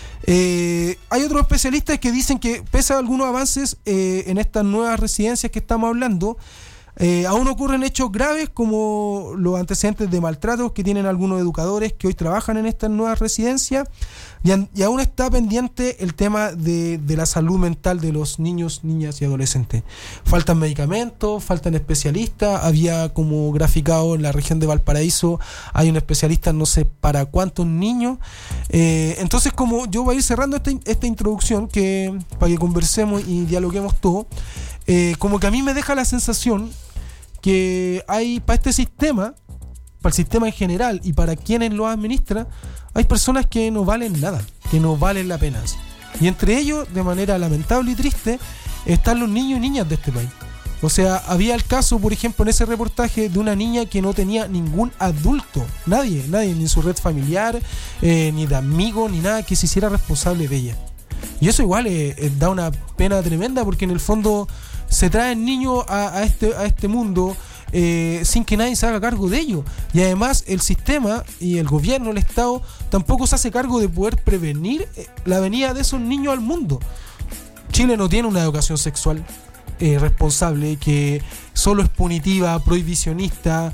Hay otros especialistas que dicen que pese a algunos avances en estas nuevas residencias que estamos hablando, aún ocurren hechos graves como los antecedentes de maltratos que tienen algunos educadores que hoy trabajan en estas nuevas residencias, y aún está pendiente el tema de la salud mental de los niños, niñas y adolescentes. Faltan medicamentos, faltan especialistas. Había como graficado en la región de Valparaíso, hay un especialista no sé para cuántos niños. Entonces, como yo voy a ir cerrando esta introducción para que conversemos y dialoguemos todo, como que a mí me deja la sensación que hay para este sistema, para el sistema en general y para quienes lo administran, hay personas que no valen nada, que no valen la pena. Y entre ellos, de manera lamentable y triste, están los niños y niñas de este país. O sea, había el caso, por ejemplo, en ese reportaje de una niña que no tenía ningún adulto, nadie, ni su red familiar, ni de amigos, ni nada que se hiciera responsable de ella. Y eso igual da una pena tremenda, porque en el fondo se traen niños a este mundo sin que nadie se haga cargo de ellos. Y además el sistema y el gobierno, el Estado, tampoco se hace cargo de poder prevenir la venida de esos niños al mundo. Chile no tiene una educación sexual responsable, que solo es punitiva, prohibicionista,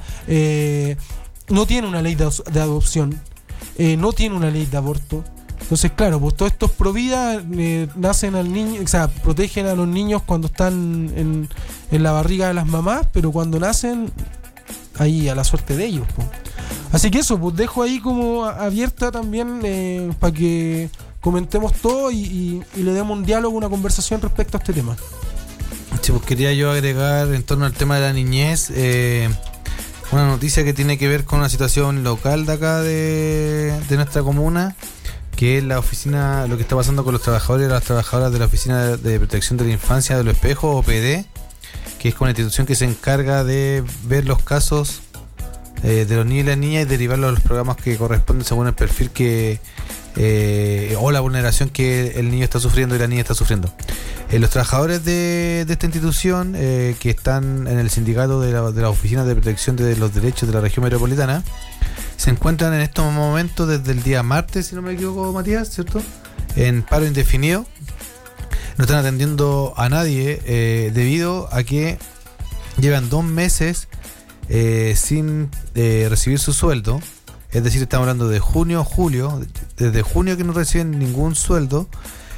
no tiene una ley de adopción, no tiene una ley de aborto. Entonces, claro, pues todos estos provida nacen al niño, o sea, protegen a los niños cuando están en la barriga de las mamás, pero cuando nacen, ahí a la suerte de ellos, pues. Así que eso, pues dejo ahí como abierta también para que comentemos todo y le demos un diálogo, una conversación respecto a este tema. Sí, pues quería yo agregar en torno al tema de la niñez una noticia que tiene que ver con una situación local de acá de nuestra comuna, que es la oficina, lo que está pasando con los trabajadores y las trabajadoras de la Oficina de Protección de la Infancia de los Espejos, OPD, que es una institución que se encarga de ver los casos de los niños y las niñas y derivarlos a los programas que corresponden según el perfil o la vulneración que el niño está sufriendo y la niña está sufriendo. Los trabajadores de esta institución, que están en el sindicato de la Oficina de Protección de los Derechos de la Región Metropolitana, se encuentran en estos momentos desde el día martes, si no me equivoco, Matías, ¿cierto?, en paro indefinido. No están atendiendo a nadie debido a que llevan 2 meses sin recibir su sueldo. Es decir, estamos hablando de junio, julio, desde junio que no reciben ningún sueldo.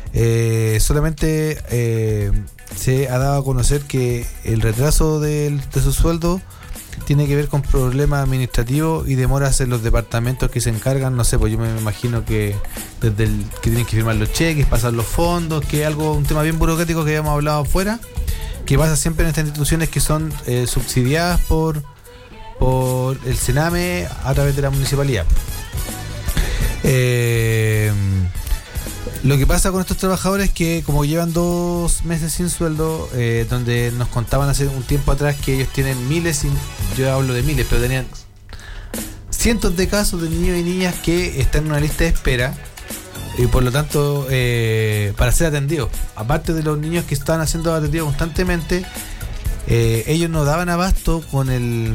Solamente se ha dado a conocer que el retraso de su sueldo tiene que ver con problemas administrativos y demoras en los departamentos que se encargan. No sé, pues yo me imagino que desde que tienen que firmar los cheques, pasar los fondos, que es un tema bien burocrático que habíamos hablado afuera, que pasa siempre en estas instituciones que son subsidiadas por el Sename a través de la municipalidad. Lo que pasa con estos trabajadores es que como llevan 2 meses sin sueldo, donde nos contaban hace un tiempo atrás que ellos tienen miles, yo hablo de miles, pero tenían cientos de casos de niños y niñas que están en una lista de espera y por lo tanto para ser atendidos. Aparte de los niños que estaban siendo atendidos constantemente, ellos no daban abasto con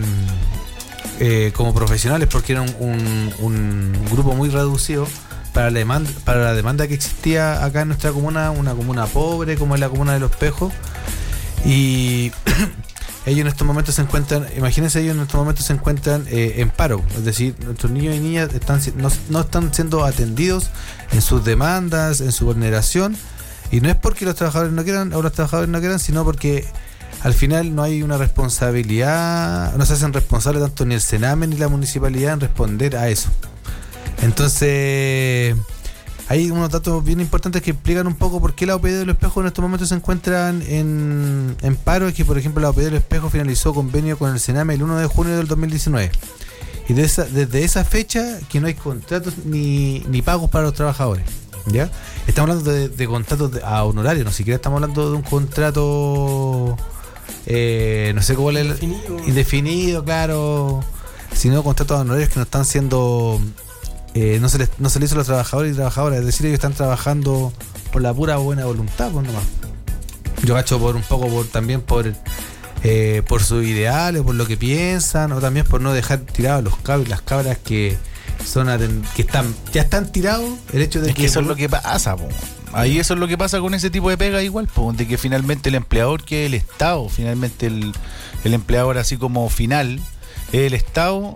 como profesionales porque era un grupo muy reducido para la demanda que existía acá en nuestra comuna, una comuna pobre como es la comuna de Los Pejos, y ellos en estos momentos se encuentran, imagínense, ellos en estos momentos se encuentran en paro, es decir, nuestros niños y niñas no están siendo atendidos en sus demandas, en su vulneración, y no es porque los trabajadores no quieran o los trabajadores no quieran, sino porque al final no hay una responsabilidad, no se hacen responsables tanto ni el Sename ni la municipalidad en responder a eso. Entonces hay unos datos bien importantes que explican un poco por qué la OPD de Los Espejos en estos momentos se encuentran en paro. Es que, por ejemplo, la OPD de Los Espejos finalizó convenio con el Sename el 1 de junio del 2019 y desde esa fecha que no hay contratos ni pagos para los trabajadores, ¿ya? Estamos hablando de contratos a honorario, no siquiera estamos hablando de un contrato no sé cómo es indefinido, claro, sino contratos a honorarios que no están siendo no se le hizo a los trabajadores y trabajadoras, es decir, ellos están trabajando por la pura buena voluntad, pues nomás. Yo cacho también por sus ideales, por lo que piensan, o también por no dejar tirados los cabros y las cabras que ya están tirados. El hecho de que eso es lo que pasa, po. Ahí eso es lo que pasa con ese tipo de pega igual, po, de que finalmente el empleador, que es el Estado, finalmente el empleador así como final, el Estado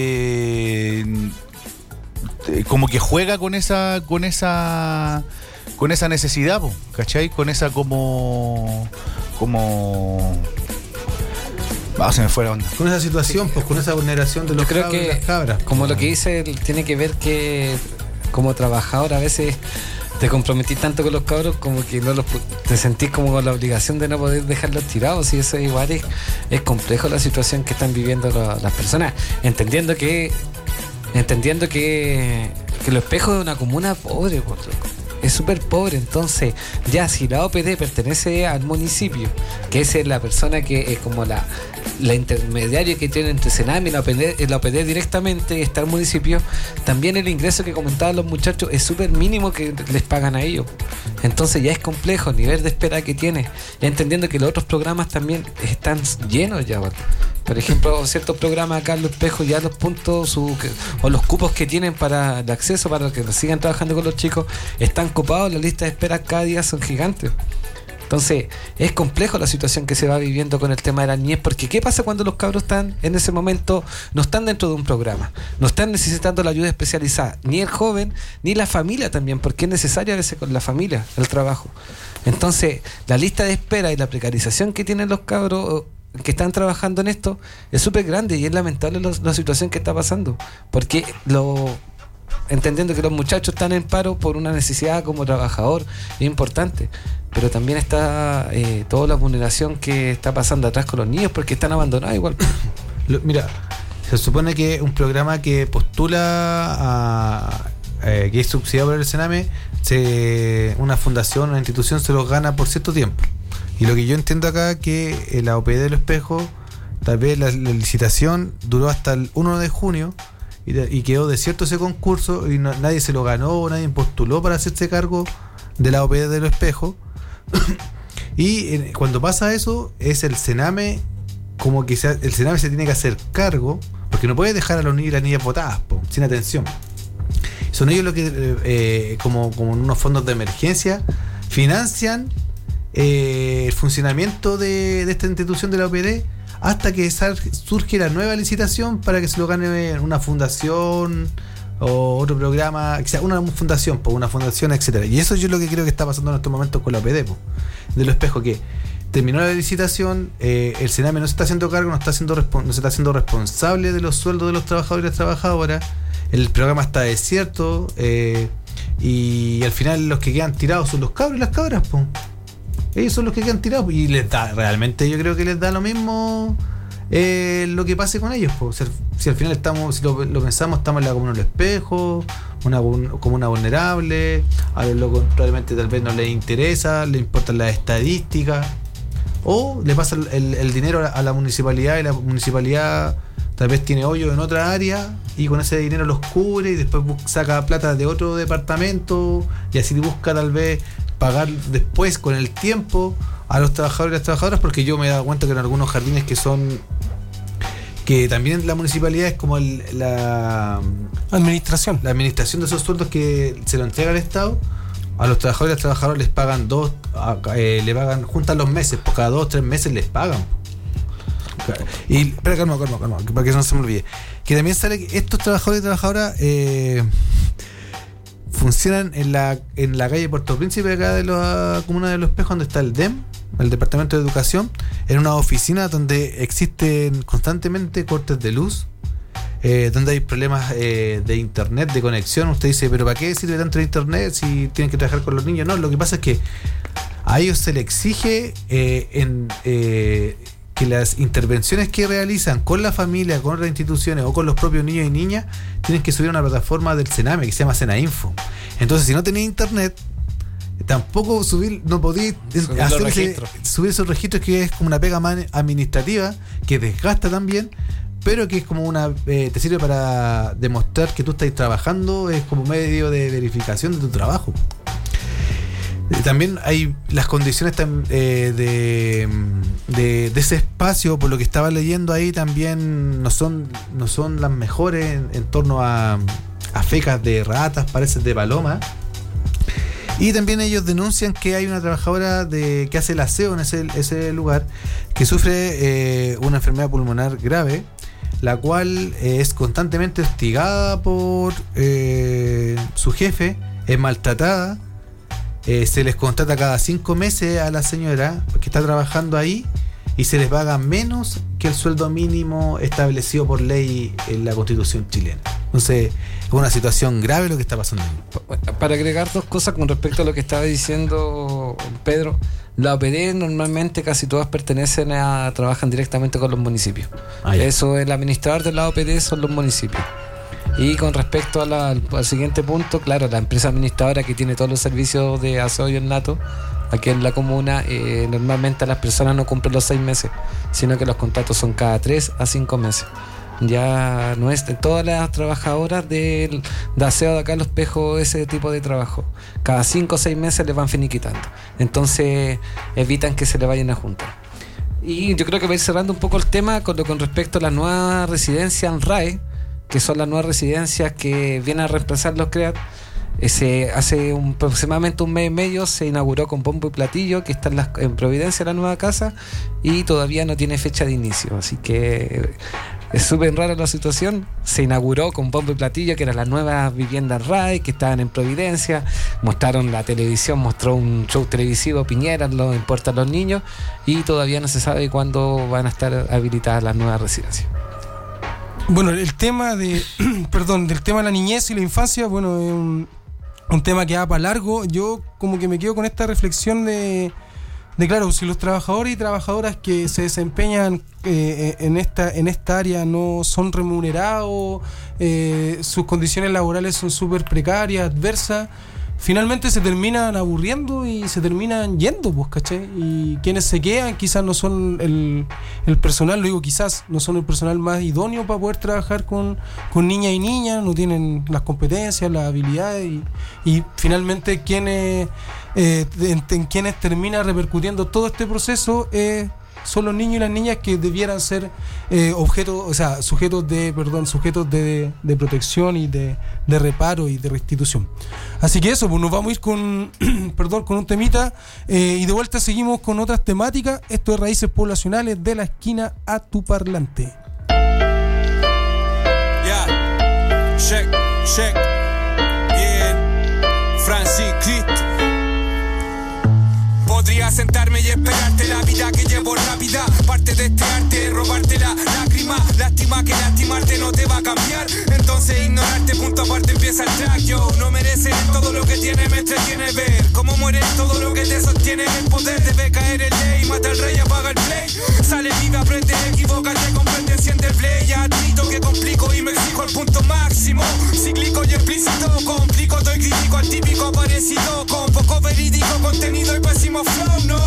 como que juega con esa necesidad, po, ¿cachai? Con esa como se me fue la onda. Con esa situación, pues con esa vulneración de los cabros y las cabras. Como lo que dice, tiene que ver que como trabajador a veces te comprometís tanto con los cabros como que te sentís como con la obligación de no poder dejarlos tirados, y eso igual es complejo la situación que están viviendo las personas, entendiendo que Los Espejos es una comuna pobre, es súper pobre. Entonces ya si la OPD pertenece al municipio, que esa es la persona que es como la intermediaria que tiene entre Sename y la OPD directamente, está el municipio, también el ingreso que comentaban los muchachos es súper mínimo que les pagan a ellos. Entonces ya es complejo el nivel de espera que tiene, ya entendiendo que los otros programas también están llenos ya, ¿vale? Por ejemplo, ciertos programas acá en Los Espejos, ya los puntos o los cupos que tienen para el acceso, para que sigan trabajando con los chicos, están copados. Las listas de espera cada día son gigantes. Entonces, es complejo la situación que se va viviendo con el tema de la niñez, porque ¿qué pasa cuando los cabros están en ese momento, no están dentro de un programa, no están necesitando la ayuda especializada, ni el joven, ni la familia también, porque es necesario a veces con la familia el trabajo? Entonces, la lista de espera y la precarización que tienen los cabros que están trabajando en esto es súper grande, y es lamentable la situación que está pasando, porque entendiendo que los muchachos están en paro por una necesidad como trabajador es importante, pero también está toda la vulneración que está pasando atrás con los niños porque están abandonados igual. Mira, se supone que un programa que postula que es subsidiado por el Sename, una fundación, una institución se los gana por cierto tiempo. Y lo que yo entiendo acá es que la OPD de Los Espejos, tal vez la licitación duró hasta el 1 de junio y quedó desierto ese concurso y nadie se lo ganó, nadie postuló para hacerse cargo de la OPD de Los Espejos. Y cuando pasa eso, es el Sename, como que el Sename se tiene que hacer cargo, porque no puede dejar a los niños y las niñas botadas, sin atención. Son ellos los que, como en unos fondos de emergencia, financian el funcionamiento de esta institución de la OPD hasta que surge la nueva licitación para que se lo gane una fundación o otro programa, que sea una fundación, etcétera. Y eso yo es lo que creo que está pasando en estos momentos con la OPD de Los Espejos, que terminó la licitación, el Sename no se está haciendo cargo, no se está haciendo responsable de los sueldos de los trabajadores y las trabajadoras, el programa está desierto, y al final los que quedan tirados son los cabros y las cabras, ellos son los que quedan tirados, y les da, realmente yo creo que les da lo mismo lo que pase con ellos, si al final si lo pensamos, estamos en la comuna del Espejo como una vulnerable, a los locos probablemente tal vez no les interesa, le importan las estadísticas, o le pasa el dinero a la municipalidad y la municipalidad tal vez tiene hoyo en otra área y con ese dinero los cubre y después saca plata de otro departamento y así busca tal vez pagar después con el tiempo a los trabajadores y las trabajadoras, porque yo me he dado cuenta que en algunos jardines que también la municipalidad es como la administración de esos sueldos que se lo entrega al Estado. A los trabajadores y las trabajadoras les pagan le pagan, juntan los meses, pues cada 2 o 3 meses les pagan. Y espera, calma, para que no se me olvide. Que también sale que estos trabajadores y trabajadoras funcionan en la calle Puerto Príncipe, acá de la comuna de Los Espejos, donde está el DEM, el Departamento de Educación, en una oficina donde existen constantemente cortes de luz, donde hay problemas de internet, de conexión. Usted dice, pero ¿para qué sirve tanto el internet si tienen que trabajar con los niños? No, lo que pasa es que a ellos se les exige que las intervenciones que realizan con la familia, con las instituciones o con los propios niños y niñas, tienen que subir a una plataforma del Sename que se llama Senainfo. Entonces, si no tenés internet, tampoco no podéis subir esos registros, que es como una pega más administrativa, que desgasta también, pero que es como te sirve para demostrar que tú estás trabajando, es como medio de verificación de tu trabajo. También hay las condiciones de ese espacio, por lo que estaba leyendo ahí, también no son las mejores en torno a fecas de ratas, parece de paloma. Y también ellos denuncian que hay una trabajadora que hace el aseo en ese lugar, que sufre una enfermedad pulmonar grave, la cual es constantemente hostigada por su jefe, es maltratada. Se les contrata cada 5 meses a la señora que está trabajando ahí y se les paga menos que el sueldo mínimo establecido por ley en la Constitución chilena. Entonces, es una situación grave lo que está pasando ahí. Para agregar 2 cosas con respecto a lo que estaba diciendo Pedro, la OPD normalmente casi todas trabajan directamente con los municipios. Eso, el administrador de la OPD son los municipios. Y con respecto al siguiente punto, claro, la empresa administradora que tiene todos los servicios de aseo y ornato aquí en la comuna, normalmente las personas no cumplen los 6 meses, sino que los contratos son cada 3 a 5 meses. Ya no es de todas las trabajadoras de aseo de acá en Los Espejos ese tipo de trabajo. Cada 5 o 6 meses les van finiquitando. Entonces evitan que se le vayan a juntar. Y yo creo que va a ir cerrando un poco el tema con respecto a la nueva residencia en RAE, que son las nuevas residencias que vienen a reemplazar los CREAT. Hace aproximadamente 1 mes y medio se inauguró con bombo y platillo, que está en Providencia, la nueva casa, y todavía no tiene fecha de inicio, así que es súper rara la situación. Se inauguró con bombo y platillo, que eran las nuevas viviendas RAE que estaban en Providencia, mostraron la televisión, mostró un show televisivo Piñera, lo importa a los niños, y todavía no se sabe cuándo van a estar habilitadas las nuevas residencias. Bueno, el tema del tema de la niñez y la infancia, bueno, es un tema que va para largo. Yo como que me quedo con esta reflexión de claro, si los trabajadores y trabajadoras que se desempeñan en esta área no son remunerados, sus condiciones laborales son súper precarias, adversas, finalmente se terminan aburriendo y se terminan yendo, pues, ¿cachai? Y quienes se quedan quizás no son el personal, lo digo quizás, no son el personal más idóneo para poder trabajar con niñas y niñas, no tienen las competencias, las habilidades y finalmente quienes termina repercutiendo todo este proceso son los niños y las niñas, que debieran ser sujetos de protección y de reparo y de restitución. Así que eso, pues nos vamos a ir con un temita y de vuelta seguimos con otras temáticas. Esto es Raíces Poblacionales, de la esquina a tu parlante. Check. Bien, Francis Cristo. Podría sentarme y esperarte la vida que llevo rápida. Parte de este arte, robarte la lágrima. Lástima que lastimarte no te va a cambiar. Entonces ignorarte, punto aparte empieza el track. Yo no mereces todo lo que tiene, me entretiene ver cómo muere todo lo que te sostiene. El poder debe caer en ley, mata al rey, apaga el play. Sale vive, aprende, equivócate, comprende, enciende el play. Ya admito que complico y me exijo al punto máximo. Cíclico y explícito, mismo flow.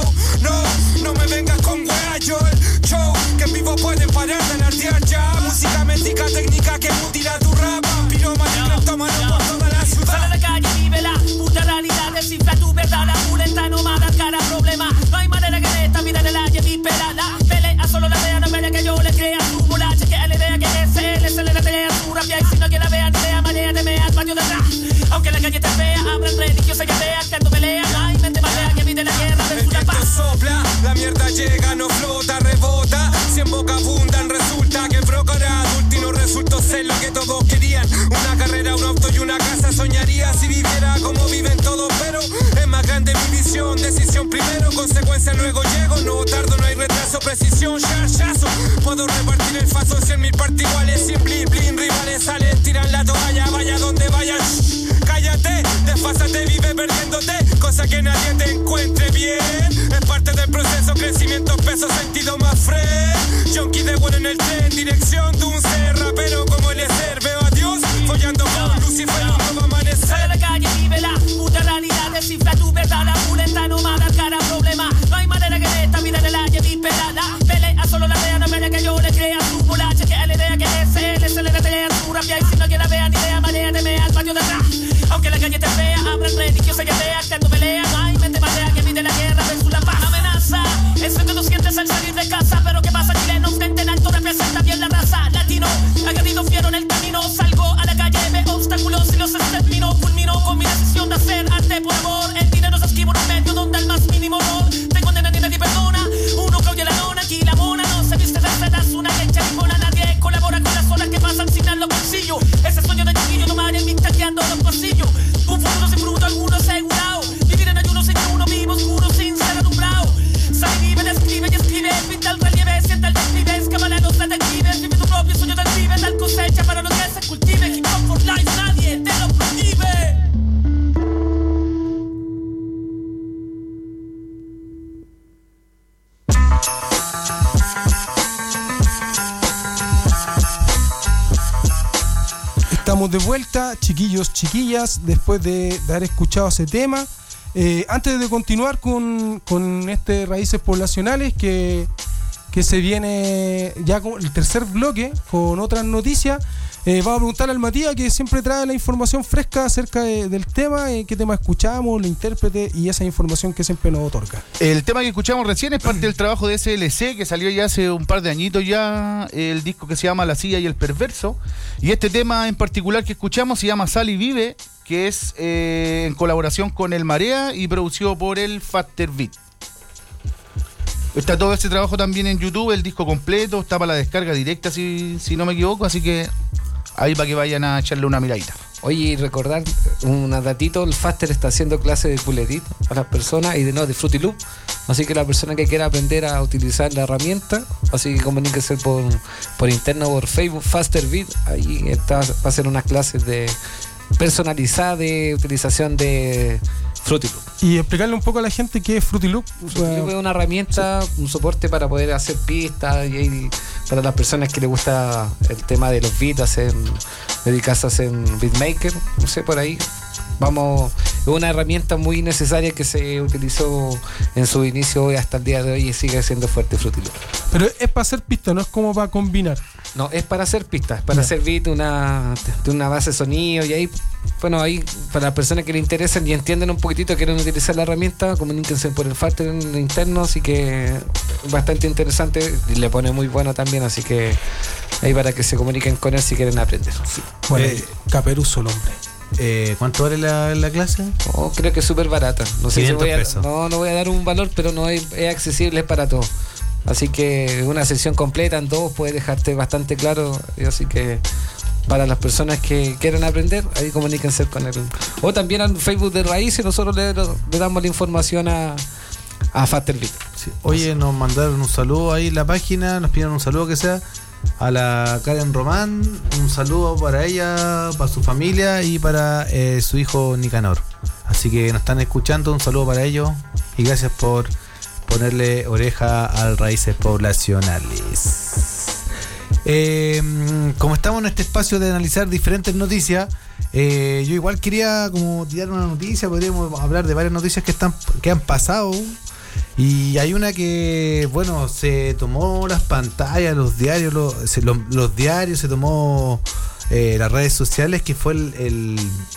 No me vengas con wea, yo el show que en vivo pueden parar de alardear ya. Música métrica, técnica que mutila tu rap. Piroma, tómalo por toda la ciudad. Sale a la calle, vive la puta realidad. Descifra tu verdad, la pulenta nómada, cara problema. No hay manera que de esta vida de la lleve pelada. Pelea solo la vea, no pelea que yo le crea su bola. Chequea la idea que se le tarea su rabia. Y si no quiere la vea, idea, marea, te mea al patio de atrás. Aunque la calle te fea, abran religiosa y idea, que ando pelea. No hay mente malea que vive la guerra, el viento sopla, la mierda llega, no flota, rebota. Si en boca abundan, resulta que brocara adulto y no resultó ser lo que todos querían. Una carrera, un auto y una casa soñaría si viviera como viven todos, pero es más grande mi visión. Decisión primero, consecuencia luego llego. No tardo, no hay retraso, precisión, charchazo. Puedo repartir el faso en 100.000 partes iguales. Sin blin, blin, rivales salen, tiran la toalla, vaya donde vaya. Cállate, desfásate, vive perdiéndote, cosa que nadie te encuentre bien. Es parte del proceso, crecimiento, peso, sentido más fresh. Junkie de bueno en el tren, dirección de un ser rapero como el ser. Veo a Dios follando con Lucifer, un nuevo amanecer. Sale a la calle, vive la puta realidad. Descifra tu verdad, la pulenta nómada, cara problema. No hay manera que de esta vida de la lleve pelada. Pelea solo la vea, no pelea que yo le crea su bola. Chequea la idea que se le tarea su rabia. Y si no quiere la vea, ni idea, marea, te mea al patio de atrás. Aunque la calle te fea, abran religiosa y idea, que ando pelea. No hay mente marea que pide la guerra versus la paz. Amenaza, eso que tú sientes al salir de casa. Pero ¿qué pasa, chileno? Frente en alto representa bien la raza. Latino, aguerrido, fiero en el camino. Salgo a la calle, veo obstáculos y los extermino. Culmino con mi decisión de hacer arte por amor. El dinero se esquiva en un medio donde el más mínimo rol. Tengo nena ni nadie perdona. Uno cauye la lona, aquí la mona no se viste de sedas. Una quecha ninguna, nadie colabora con las olas que pasan sin dar los bolsillos. Ese sueño de chiquillo, tomar el taqueando los pasillos. Un futuro sin fruto, alguno asegurado. Vivir en ayuno sin uno, vivo oscuro sin ser alumbrado. Sale, vive, describe y escribe. Pinta el relieve, sienta el describe. Escámala los detectives. Vive tu propio sueño del vive. Tal cosecha para lo que se cultive. Hip hop for life, nadie te lo prohíbe. Estamos de vuelta, chiquillos, chiquillas, después de haber escuchado ese tema. Antes de continuar con Raíces Poblacionales, que se viene ya con el tercer bloque, con otras noticias, vamos a preguntarle al Matías, que siempre trae la información fresca acerca del tema, qué tema escuchamos, el intérprete y esa información que siempre nos otorga. El tema que escuchamos recién es parte del trabajo de SLC, que salió ya hace un par de añitos ya, el disco que se llama La Silla y el Perverso, y este tema en particular que escuchamos se llama Sal y Vive, que es en colaboración con El Marea y producido por el Faster Beat. Está todo ese trabajo también en YouTube, el disco completo, está para la descarga directa si no me equivoco, así que ahí para que vayan a echarle una miradita. Oye, y recordar un datito, el Faster está haciendo clases de Puletit a las personas y de Fruity Loop, así que la persona que quiera aprender a utilizar la herramienta, así que comuníquese por interno, por Facebook, Faster Beat, ahí va a hacer unas clases personalizadas de utilización de Fruity Loop. Y explicarle un poco a la gente qué es Fruity Loop. Fruity Loop es una herramienta, un soporte para poder hacer pistas y para las personas que les gusta el tema de los beats, dedicarse a hacer beatmaker, no sé, por ahí. Es una herramienta muy necesaria que se utilizó en su inicio y hasta el día de hoy y sigue siendo fuerte Fruity Loop. Pero es para hacer pistas, no es como para combinar. No, es para hacer pistas, para hacer beat de una base de sonido y ahí, bueno, ahí para las personas que le interesan y entienden un poquitito, quieren utilizar la herramienta, comuníquense por el Faster en interno, así que bastante interesante y le pone muy bueno también, así que ahí para que se comuniquen con él si quieren aprender. Sí. Bueno, Caperuso el hombre. ¿Cuánto vale la clase? Creo que es súper barata. No sé si pesos. No voy a dar un valor, pero no es accesible para todos. Así que una sesión completa en 2 puede dejarte bastante claro. Así que para las personas que quieran aprender, ahí comuníquense con él. O también al Facebook de Raíces, nosotros le damos la información a Faster Beat. Sí. Oye, nos mandaron un saludo ahí en la página, nos pidieron un saludo que sea a la Karen Román, un saludo para ella, para su familia y para su hijo Nicanor. Así que nos están escuchando, un saludo para ellos y gracias por ponerle oreja al Raíces Poblacionales. Como estamos en este espacio de analizar diferentes noticias, yo igual quería como tirar una noticia. Podríamos hablar de varias noticias que han pasado. Y hay una que, bueno, se tomó las pantallas, los diarios, los diarios, se tomó las redes sociales, que fue el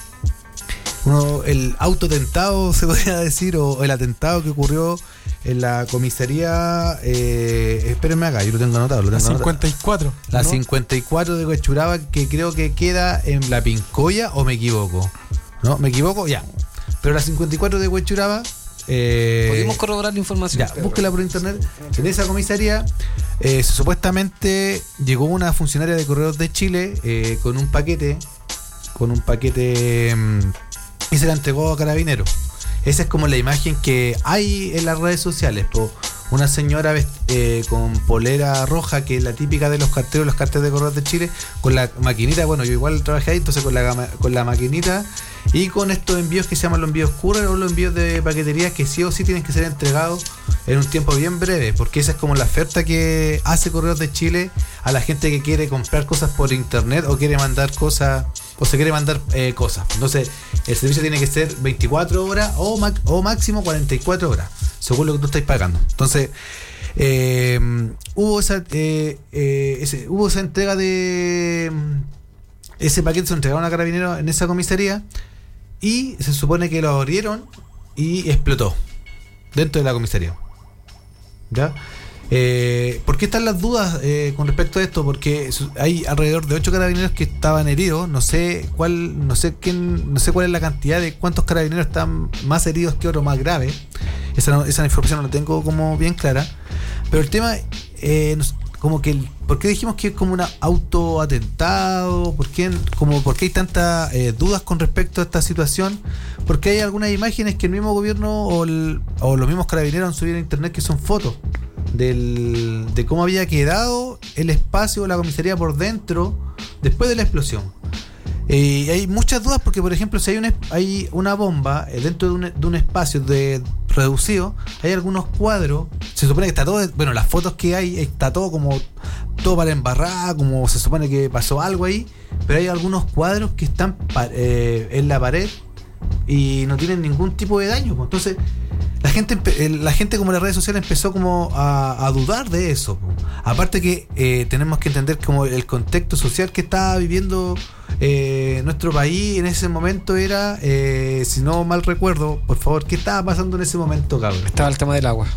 autoatentado, se podría decir, o el atentado que ocurrió en la comisaría, espérenme acá, yo lo tengo anotado. La 54. La 54 de Huechuraba, que creo que queda en La Pincoya, o me equivoco. ¿No? ¿Me equivoco? Ya. Pero la 54 de Huechuraba... Podemos corroborar la información. Ya, búsquela por internet. En esa comisaría supuestamente llegó una funcionaria de Correos de Chile con un paquete y se la entregó a Carabineros. Esa es como la imagen que hay en las redes sociales. Una señora con polera roja, que es la típica de los carteros de Correos de Chile, con la maquinita. Bueno, yo igual trabajé ahí, entonces con la maquinita y con estos envíos que se llaman los envíos courier o los envíos de paquetería, que sí o sí tienen que ser entregados en un tiempo bien breve, porque esa es como la oferta que hace Correos de Chile a la gente que quiere comprar cosas por internet o quiere mandar cosas, o se quiere mandar cosas. Entonces el servicio tiene que ser 24 horas o máximo 44 horas, según lo que tú estáis pagando. Entonces hubo esa entrega de ese paquete, se lo entregaron a Carabineros en esa comisaría y se supone que lo abrieron y explotó dentro de la comisaría. ¿Ya? ¿Por qué están las dudas con respecto a esto? Porque hay alrededor de 8 carabineros que estaban heridos. No sé cuál es la cantidad de cuántos carabineros están más heridos que otros, más graves. Esa información no la tengo como bien clara. Pero el tema ¿por qué dijimos que es como un autoatentado? ¿Por qué hay tantas dudas con respecto a esta situación? Porque hay algunas imágenes que el mismo gobierno o los mismos carabineros han subido a internet, que son fotos de cómo había quedado el espacio o la comisaría por dentro después de la explosión. Y hay muchas dudas porque, por ejemplo, si hay una bomba dentro de un espacio reducido, hay algunos cuadros, se supone que está todo, bueno, las fotos que hay, está todo para embarrar, como se supone que pasó algo ahí, pero hay algunos cuadros que están en la pared y no tienen ningún tipo de daño. Entonces la gente como en las redes sociales empezó como a dudar de eso. Aparte que tenemos que entender como el contexto social que estaba viviendo nuestro país en ese momento era, si no mal recuerdo, por favor, ¿qué estaba pasando en ese momento, cabrón? Estaba el tema del agua.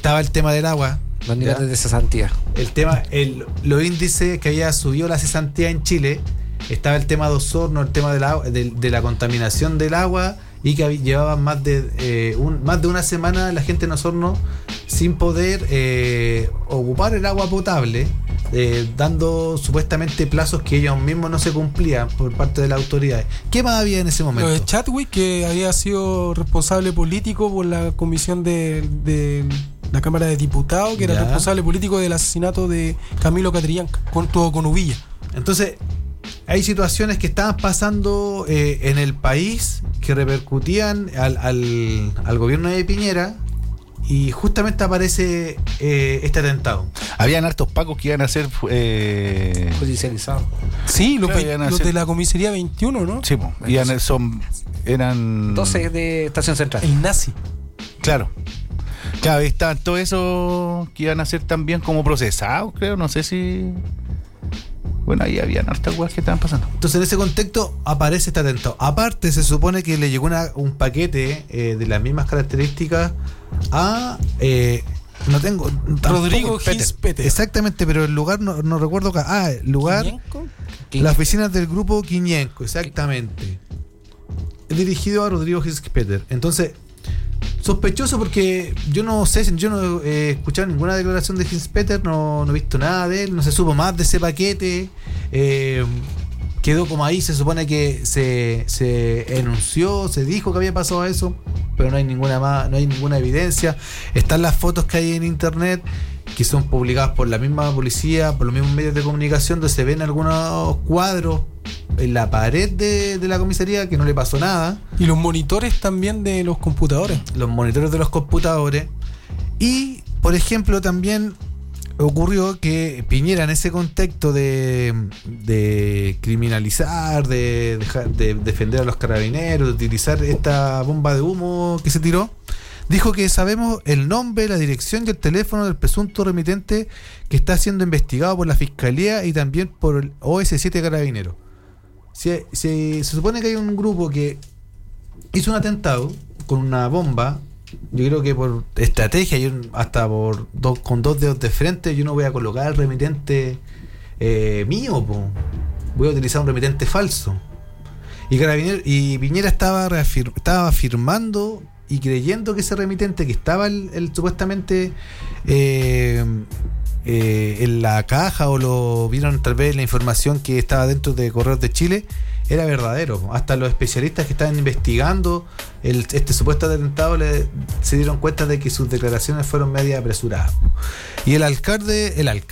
Los niveles de cesantía. Los índices que había subido la cesantía en Chile. Estaba el tema de Osorno, el tema de la contaminación del agua, y que llevaban más de una semana la gente en Osorno sin poder ocupar el agua potable, dando supuestamente plazos que ellos mismos no se cumplían por parte de las autoridades. ¿Qué más había en ese momento? Lo de Chadwick, que había sido responsable político por la comisión de la Cámara de Diputados, que era responsable político del asesinato de Camilo Catrillanca, junto con Uvilla. Entonces hay situaciones que estaban pasando en el país que repercutían al gobierno de Piñera, y justamente aparece este atentado. Habían hartos pacos que iban a ser judicializados. Sí, los de la comisaría 21, ¿no? Sí, eran 12 de Estación Central. El nazi. Claro, ahí estaban todo eso que iban a ser también como procesados, creo, no sé si... Bueno, ahí habían hartas cosas que estaban pasando. Entonces, en ese contexto aparece este atentado. Aparte, se supone que le llegó un paquete de las mismas características a... no tengo... Rodrigo Ginspeter. Exactamente, pero el lugar no recuerdo acá. El lugar... Las oficinas del grupo Quiñenco, exactamente. Dirigido a Rodrigo Ginspeter. Entonces, sospechoso, porque yo no he escuchado ninguna declaración de Ginspeter, no he visto nada de él, no se supo más de ese paquete. Quedó como ahí, se supone que se enunció, se dijo que había pasado eso, pero no hay ninguna evidencia. Están las fotos que hay en internet, que son publicadas por la misma policía, por los mismos medios de comunicación, donde se ven algunos cuadros en la pared de la comisaría que no le pasó nada. Y los monitores también de los computadores. Los monitores de los computadores. Y, por ejemplo, también ocurrió que Piñera, en ese contexto de criminalizar, de defender a los carabineros, de utilizar esta bomba de humo que se tiró, dijo que sabemos el nombre, la dirección y el teléfono del presunto remitente que está siendo investigado por la Fiscalía y también por el OS7 Carabineros. Se supone que hay un grupo que hizo un atentado con una bomba. Yo creo que por estrategia, hasta con 2 dedos de frente, yo no voy a colocar el remitente mío, voy a utilizar un remitente falso. Y Piñera estaba afirmando y creyendo que ese remitente que estaba supuestamente en la caja, o lo vieron tal vez la información que estaba dentro de Correos de Chile, era verdadero. Hasta los especialistas que estaban investigando este supuesto atentado se dieron cuenta de que sus declaraciones fueron media apresuradas. Y el alcalde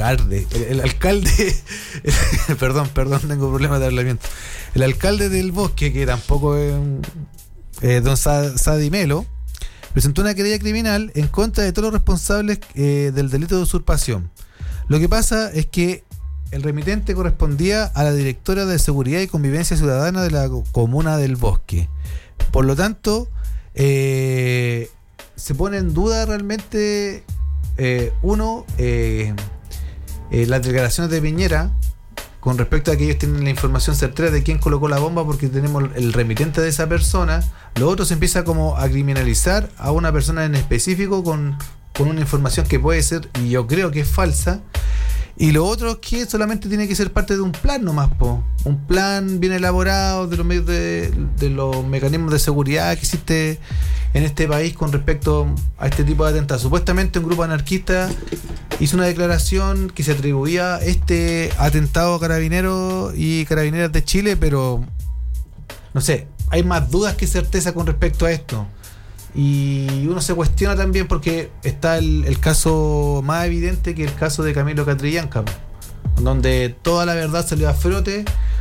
perdón, tengo problemas de hablamiento. El alcalde del Bosque, que tampoco es don Sadi Melo, presentó una querella criminal en contra de todos los responsables del delito de usurpación. Lo que pasa es que el remitente correspondía a la directora de Seguridad y Convivencia Ciudadana de la comuna del Bosque. Por lo tanto, se pone en duda realmente las declaraciones de Piñera con respecto a que ellos tienen la información certera de quién colocó la bomba, porque tenemos el remitente de esa persona. Lo otro, se empieza como a criminalizar a una persona en específico con una información que puede ser, y yo creo que es falsa. Y lo otro es que solamente tiene que ser parte de un plan nomás, un plan bien elaborado de los medios de los mecanismos de seguridad que existe en este país con respecto a este tipo de atentados. Supuestamente un grupo anarquista hizo una declaración que se atribuía este atentado a carabineros y carabineras de Chile, pero no sé, hay más dudas que certeza con respecto a esto. Y uno se cuestiona también porque está el caso más evidente, que el caso de Camilo Catrillanca, donde toda la verdad salió a flote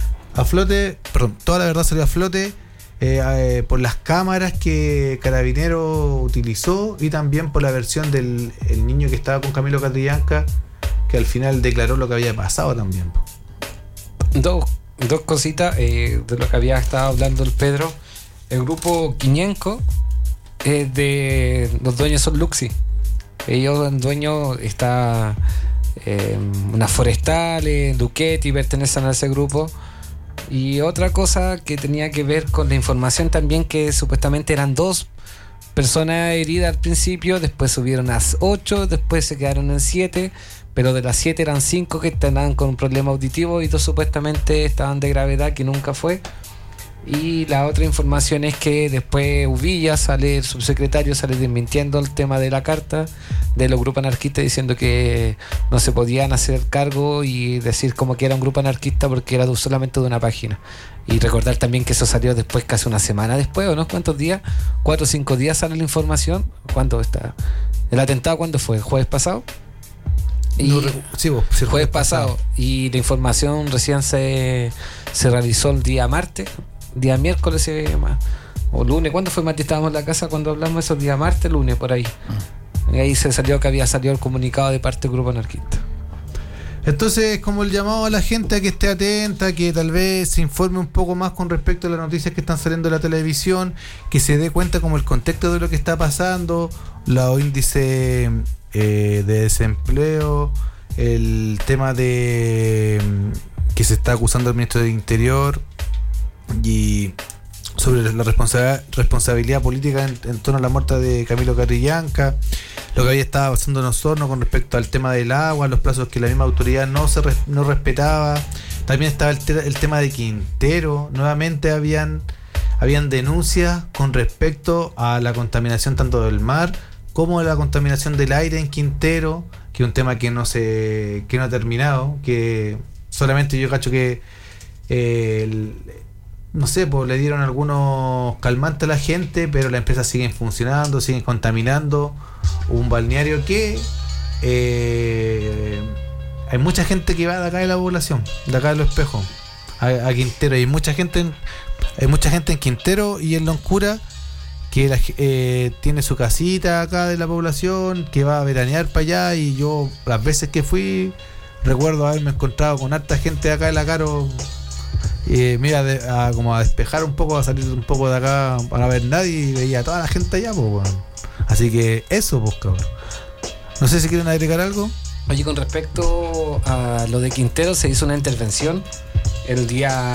por las cámaras que Carabineros utilizó, y también por la versión del niño que estaba con Camilo Catrillanca, que al final declaró lo que había pasado también. Dos cositas de lo que había estado hablando el Pedro. El grupo Quiñenco, de los dueños son Luxi. Ellos, el dueño está unas forestales, Duquetti, pertenecen a ese grupo. Y otra cosa que tenía que ver con la información también, que supuestamente eran 2 personas heridas al principio, después subieron a 8, después se quedaron en 7, pero de las 7 eran 5 que estaban con un problema auditivo y 2 supuestamente estaban de gravedad, que nunca fue. Y la otra información es que después Uvilla el subsecretario sale desmintiendo el tema de la carta de los grupos anarquistas, diciendo que no se podían hacer cargo y decir como que era un grupo anarquista porque era solamente de una página. Y recordar también que eso salió después, casi una semana después, ¿o no? ¿Cuántos días? 4 o 5 días sale la información. ¿Cuándo está? ¿El atentado cuándo fue? ¿El jueves pasado? Jueves pasado. Y la información recién se realizó el día martes. Día miércoles o lunes. ¿Cuándo fue, Mati? Estábamos en la casa cuando hablamos de esos días, martes, lunes, por ahí. Y ahí se salió que había salido el comunicado de parte del grupo anarquista. Entonces, como el llamado a la gente a que esté atenta, que tal vez se informe un poco más con respecto a las noticias que están saliendo de la televisión, que se dé cuenta como el contexto de lo que está pasando, los índices de desempleo, el tema de que se está acusando al ministro del Interior, y sobre la responsabilidad política en torno a la muerte de Camilo Catrillanca, lo que había estado pasando en Osorno con respecto al tema del agua, los plazos que la misma autoridad no respetaba. También estaba el tema de Quintero. Nuevamente habían denuncias con respecto a la contaminación tanto del mar como de la contaminación del aire en Quintero, que es un tema que no ha terminado, que solamente yo cacho que no sé, pues le dieron algunos calmantes a la gente, pero las empresas siguen funcionando, siguen contaminando un balneario que hay mucha gente que va de acá de la población, de acá de Los Espejos a Quintero. Hay mucha gente en Quintero y en Loncura que tiene su casita acá de la población, que va a veranear para allá, y yo las veces que fui recuerdo haberme encontrado con harta gente de acá de la Caro. Me iba como a despejar un poco, a salir un poco de acá para ver nadie, y veía a toda la gente allá, pues bueno. Así que eso, pues cabrón. No sé si quieren agregar algo. Oye, con respecto a lo de Quintero, se hizo una intervención el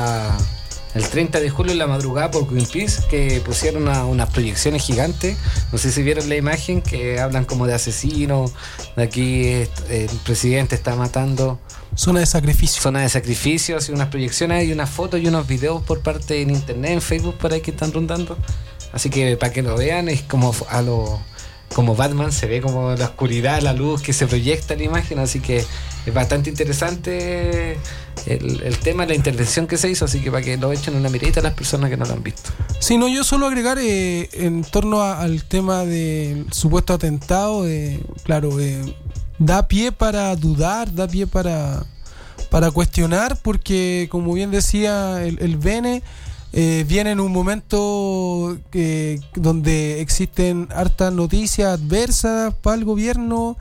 30 de julio en la madrugada por Greenpeace, que pusieron unas proyecciones gigantes. No sé si vieron la imagen, que hablan como de asesinos, de aquí el presidente está matando. Zona de sacrificio. Zona de sacrificio, así unas proyecciones y unas fotos y unos videos por parte en internet, en Facebook, por ahí que están rondando. Así que para que lo vean, es como como Batman, se ve como la oscuridad, la luz que se proyecta en la imagen, así que es bastante interesante el tema, la intervención que se hizo, así que para que lo echen una miradita a las personas que no lo han visto. Sí, no, yo solo agregar en torno al tema del supuesto atentado, claro, da pie para dudar, da pie para cuestionar, porque como bien decía el Bene, viene en un momento donde existen hartas noticias adversas para el gobierno.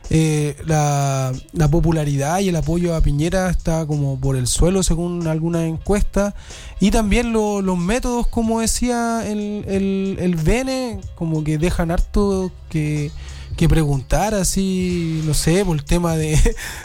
La popularidad y el apoyo a Piñera está como por el suelo según algunas encuestas, y también los métodos, como decía el Bene, como que dejan harto que preguntar, así, no sé, por el tema de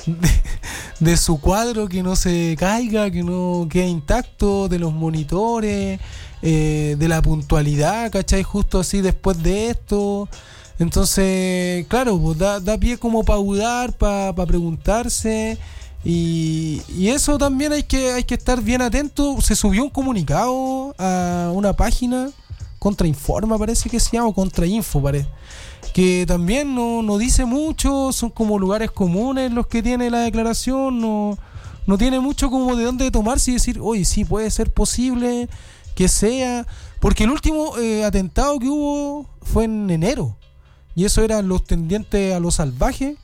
su cuadro, que no se caiga, que no quede intacto, de los monitores, de la puntualidad, ¿cachai? Justo así después de esto. Entonces, claro, pues da pie como para dudar, para preguntarse, y eso también hay que estar bien atento. Se subió un comunicado a una página, Contrainforma parece que se llama, o Contrainfo parece, que también no dice mucho, son como lugares comunes los que tiene la declaración, no tiene mucho como de dónde tomarse y decir, oye, sí, puede ser posible que sea, porque el último atentado que hubo fue en enero, y eso eran los tendientes a lo salvaje,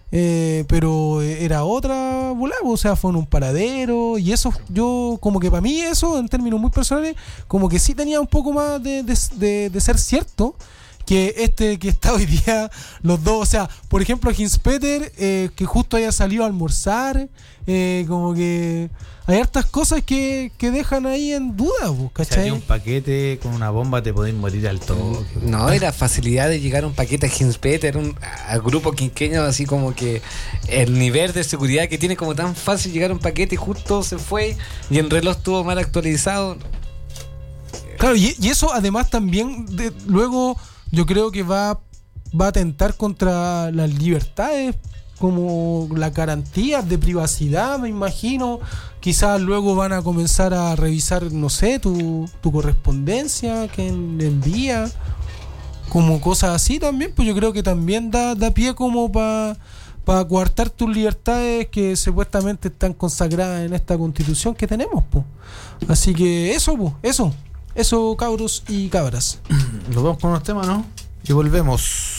pero era otra volada, o sea, fue en un paradero, y eso, yo, como que para mí eso, en términos muy personales, como que sí tenía un poco más de ser cierto, que que está hoy día, los dos, o sea, por ejemplo, Hinspeter, que justo haya salido a almorzar, como que hay hartas cosas que dejan ahí en duda, ¿cachai? Si hay un paquete con una bomba, te podés morir al toque. No, era facilidad de llegar a un paquete a Hinspeter, al grupo quinqueño, así como que el nivel de seguridad que tiene, como tan fácil llegar a un paquete, y justo se fue, y el reloj estuvo mal actualizado. Claro, y eso además también, luego, yo creo que va a atentar contra las libertades, como las garantías de privacidad, me imagino. Quizás luego van a comenzar a revisar, no sé, tu correspondencia que envía, como cosas así también. Pues yo creo que también da pie como para coartar tus libertades que supuestamente están consagradas en esta constitución que tenemos, pues. Así que eso, cabros y cabras. Nos vamos con unos temas, ¿no? Y volvemos.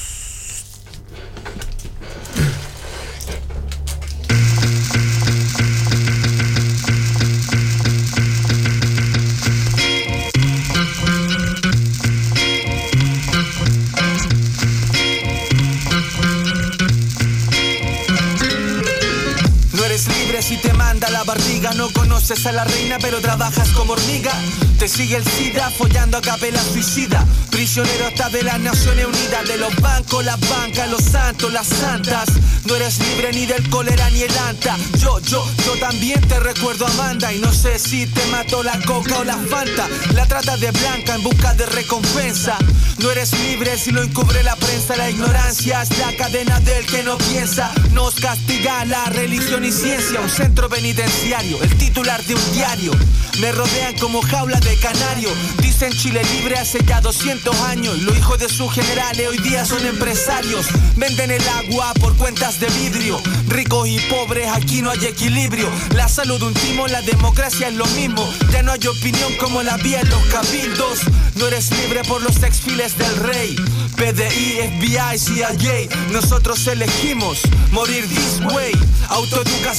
Si te manda la barriga, no conoces a la reina pero trabajas como hormiga. Te sigue el SIDA, follando a capela suicida. Prisionero hasta de las Naciones Unidas, de los bancos, las bancas, los santos, las santas. No eres libre ni del cólera ni el anta. Yo también te recuerdo, Amanda, y no sé si te mató la coca o la fanta. La trata de blanca en busca de recompensa. No eres libre si lo encubre la prensa. La ignorancia es la cadena del que no piensa. Nos castiga la religión y ciencia. Un centro penitenciario, el titular de un diario. Me rodean como jaula de canario. Dicen Chile libre hace ya 200 años. Los hijos de sus generales hoy día son empresarios. Venden el agua por cuentas de vidrio. Ricos y pobres, aquí no hay equilibrio. La salud de un timo, la democracia es lo mismo. Ya no hay opinión como la vía en los cabildos. No eres libre por los exfiles del rey. PDI, FBI, CIA. Nosotros elegimos morir this way. Autoeducación en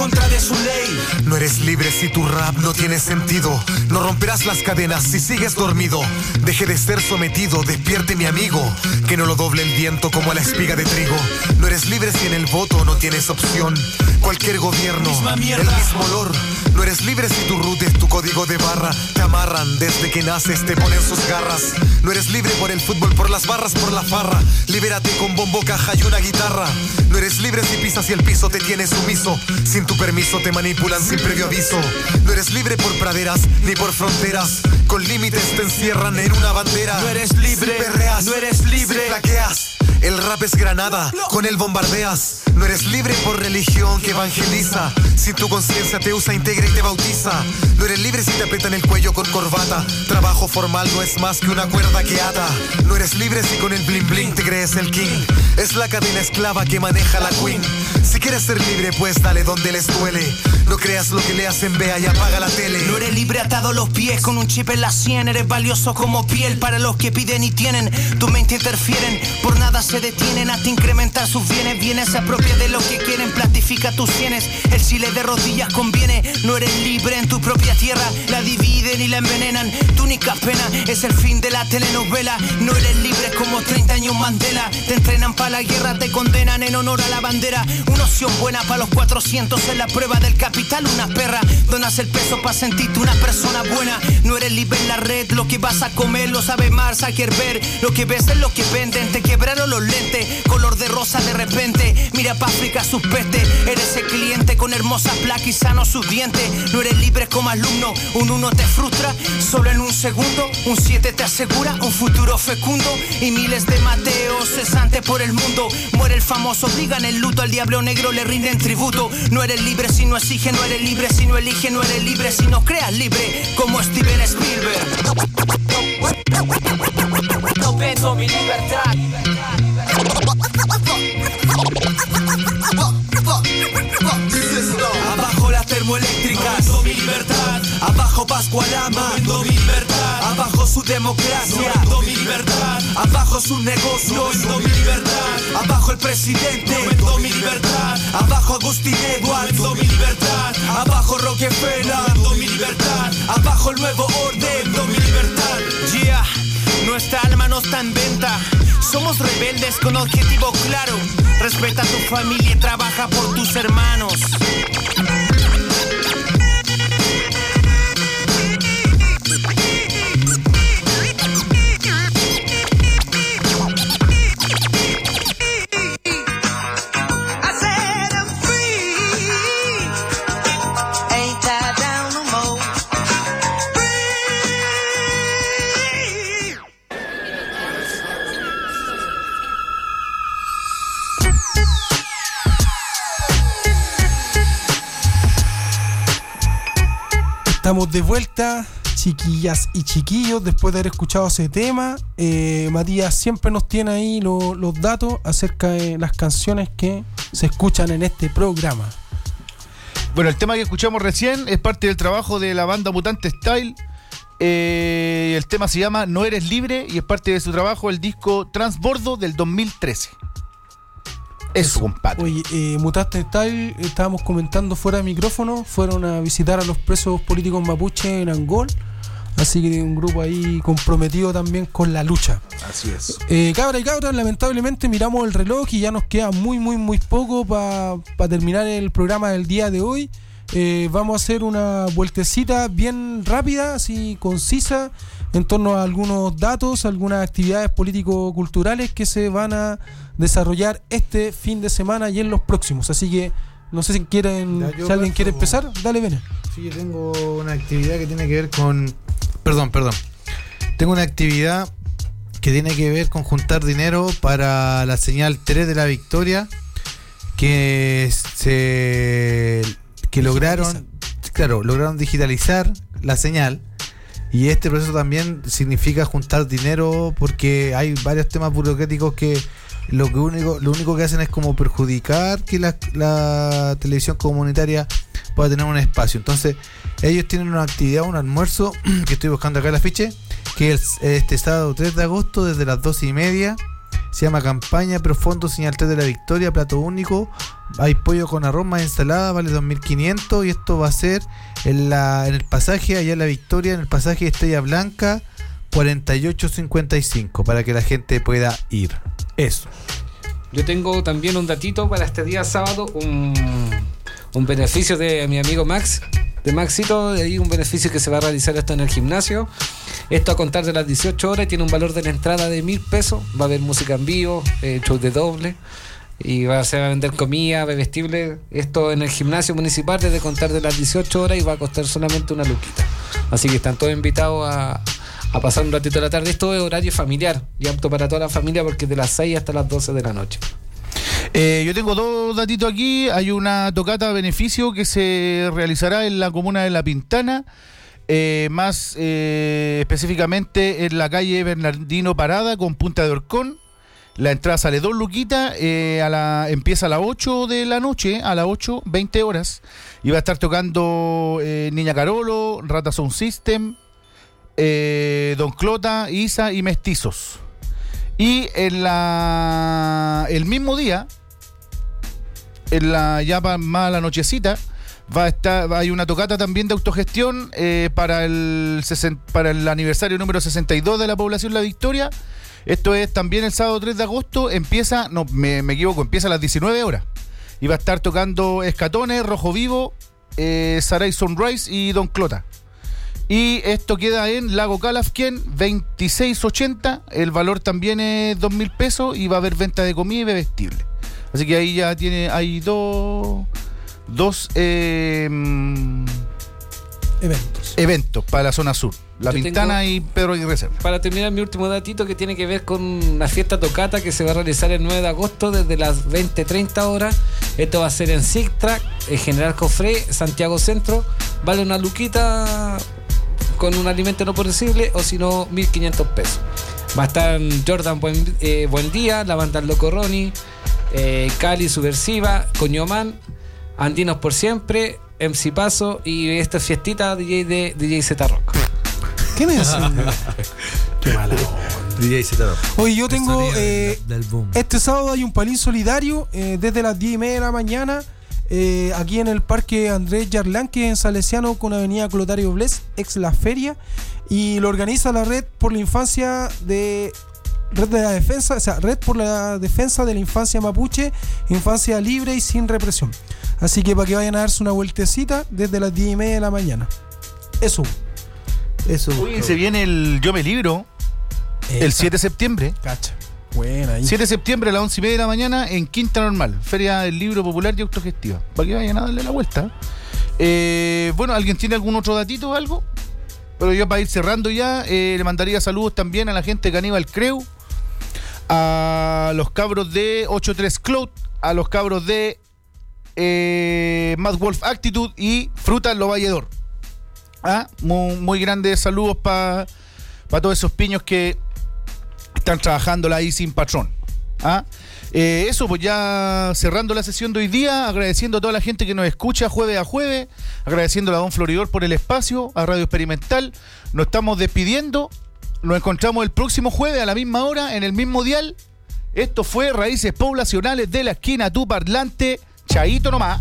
contra de su ley. No eres libre si tu rap no tiene sentido. No romperás las cadenas si sigues dormido. Deje de ser sometido, despierte mi amigo. Que no lo doble el viento como a la espiga de trigo. No eres libre si en el voto no tienes opción. Cualquier gobierno, el mismo olor. No eres libre si tu root es tu código de barra. Te amarran desde que naces, te ponen sus garras. No eres libre por el fútbol, por las barras, por la farra. Libérate con bombo, caja y una guitarra. No eres libre si pisas y el piso te tiene sumiso. Sin tu permiso te manipulan sin previo aviso. No eres libre por praderas ni por fronteras. Con límites te encierran en una bandera. No eres libre, si perreas, no eres libre, si flaqueas. El rap es granada, con él bombardeas. No eres libre por religión que evangeliza. Si tu conciencia te usa, integra y te bautiza. No eres libre si te aprietan el cuello con corbata. Trabajo formal no es más que una cuerda que ata. No eres libre si con el bling bling te crees el king. Es la cadena esclava que maneja la queen. Si quieres ser libre, pues dale donde les duele. No creas lo que le hacen, vea y apaga la tele. No eres libre atado a los pies con un chip en la sien. Eres valioso como piel para los que piden y tienen. Tu mente interfieren, por nada se detienen hasta incrementar sus bienes. Bienes se apropia de lo que quieren, platifica tus sienes. El chile de rodillas conviene. No eres libre en tu propia tierra, la dividen y la envenenan. Tu única pena es el fin de la telenovela. No eres libre como 30 años Mandela. Te entrenan para la guerra, te condenan en honor a la bandera. Una opción buena para los 400 en la prueba del capital. Una perra, donas el peso para sentirte una persona buena. No eres libre en la red, lo que vas a comer lo sabe Mark Zuckerberg. Lo que ves es lo que venden, te quebraron los lentes. Color de rosa de repente, mira pa' África sus pestes. Eres el cliente con hermosas placas y sanos sus dientes. No eres libre como alumno, un 1 te frustra. Solo en un segundo, un 7 te asegura un futuro fecundo. Y miles de Mateos cesantes por el mundo. Muere el famoso, digan el luto, al diablo negro le rinden tributo. No eres libre si no exige, no eres libre si no elige, no eres libre si no creas libre, como Steven Spielberg. No vendo mi libertad. Abajo las termoeléctricas, no mi libertad. Abajo Pascualama, no mi libertad. Abajo su democracia, no mi libertad. Abajo sus negocios, no mi libertad. Abajo el presidente, no mi libertad. Abajo Agustín Edwards, no mi libertad. Abajo Rockefeller, no mi libertad. Abajo el nuevo orden, no mi libertad. Yeah, nuestra alma no está en venta. Somos rebeldes con objetivo claro. Respeta a tu familia y trabaja por tus hermanos. Estamos de vuelta, chiquillas y chiquillos, después de haber escuchado ese tema. Matías siempre nos tiene ahí los datos acerca de las canciones que se escuchan en este programa. Bueno, el tema que escuchamos recién es parte del trabajo de la banda Mutante Style. El tema se llama No Eres Libre y es parte de su trabajo, el disco Transbordo del 2013. Eso, compadre. Oye, Mutante Style, estábamos comentando fuera de micrófono, fueron a visitar a los presos políticos mapuche en Angol, así que un grupo ahí comprometido también con la lucha. Así es. Cabra y cabra, lamentablemente miramos el reloj y ya nos queda muy poco para terminar el programa del día de hoy. Vamos a hacer una vueltecita bien rápida, así concisa, en torno a algunos datos, algunas actividades político-culturales que se van a desarrollar este fin de semana y en los próximos. Así que no sé si alguien quiere empezar, dale, Bene. Sí, yo tengo una actividad que tiene que ver con... Perdón. Tengo una actividad que tiene que ver con juntar dinero para la señal 3 de la Victoria, que lograron digitalizar la señal. Y este proceso también significa juntar dinero porque hay varios temas burocráticos que lo único que hacen es como perjudicar que la televisión comunitaria pueda tener un espacio. Entonces ellos tienen una actividad, un almuerzo que estoy buscando acá el afiche, que es este sábado 3 de agosto desde las 12:30 Se llama Campaña Profundo Señal 3 de la Victoria, plato único. Hay pollo con arroz más ensalada, vale 2.500. Y esto va a ser en el pasaje allá en la Victoria, en el pasaje Estrella Blanca 4855, para que la gente pueda ir. Eso. Yo tengo también un datito para este día sábado, un beneficio de mi amigo Max, de Maxito, de ahí un beneficio que se va a realizar esto en el gimnasio. Esto a contar de las 18 horas, tiene un valor de la entrada de 1.000 pesos, va a haber música en vivo, show de doble, y va a vender comida, bebestible, esto en el gimnasio municipal desde contar de las 18 horas y va a costar solamente una luquita. Así que están todos invitados a pasar un ratito de la tarde. Esto es horario familiar y apto para toda la familia porque es de las 6 hasta las 12 de la noche. Yo tengo dos datitos aquí. Hay una tocata a beneficio que se realizará en la comuna de La Pintana, más específicamente en la calle Bernardino Parada con Punta de Orcón. La entrada sale 2 luquitas, empieza a las 8 de la noche, a las 8:20 horas, y va a estar tocando Niña Carolo, Rata Sound System, Don Clota, Isa y Mestizos. Y el mismo día, ya más a la nochecita, hay una tocata también de autogestión para el aniversario número 62 de la población La Victoria. Esto es también el sábado 3 de agosto, empieza a las 19 horas. Y va a estar tocando Escatones, Rojo Vivo, Saray Sunrise y Don Clota. Y esto queda en Lago Calafquén, 2680. El valor también es 2.000 pesos y va a haber venta de comida y bebestible. Así que ahí ya hay dos eventos para la zona sur. La Pintana y Pedro Aguirre Cerda. Para terminar, mi último datito que tiene que ver con la fiesta tocata que se va a realizar el 9 de agosto desde las 20:30 horas. Esto va a ser en Zig Track, General Cofré, Santiago Centro. Vale una luquita con un alimento no perecible, o si no, 1.500 pesos. Va a estar Jordan Buen Día, la banda Loco Ronnie, Cali Subversiva, Coñomán, Andinos por Siempre, MC Paso y esta fiestita DJ Z Rock. ¿Qué me hace? Qué mala. DJ Z Rock. Oye, yo tengo del boom. Este sábado hay un palín solidario desde las 10:30 de la mañana. Aquí en el Parque Andrés Yarlanque en Salesiano con Avenida Clotario Bles, ex La Feria, y lo organiza la Red por la Infancia de la Defensa, o sea, Red por la Defensa de la Infancia Mapuche, Infancia Libre y Sin Represión. Así que para que vayan a darse una vueltecita desde las 10:30 de la mañana. Eso. Uy, se viene el Yo Me Libro el 7 de septiembre. Cacha. Buena. 7 de septiembre a las 11:30 de la mañana en Quinta Normal, Feria del Libro Popular y Autogestiva. Para que vayan a darle la vuelta. Bueno, ¿alguien tiene algún otro datito o algo? Pero yo, para ir cerrando ya, le mandaría saludos también a la gente de Caníbal Creu, a los cabros de 83 Cloud, a los cabros de Mad Wolf Actitude y Fruta Lo Valledor. Muy grandes saludos para todos esos piños que están trabajándola ahí sin patrón. Eso, pues ya cerrando la sesión de hoy día, agradeciendo a toda la gente que nos escucha jueves a jueves, agradeciendo a Don Floridor por el espacio, a Radio Experimental. Nos estamos despidiendo, nos encontramos el próximo jueves a la misma hora, en el mismo dial. Esto fue Raíces Poblacionales de la Esquina, tu parlante. Chaito nomás.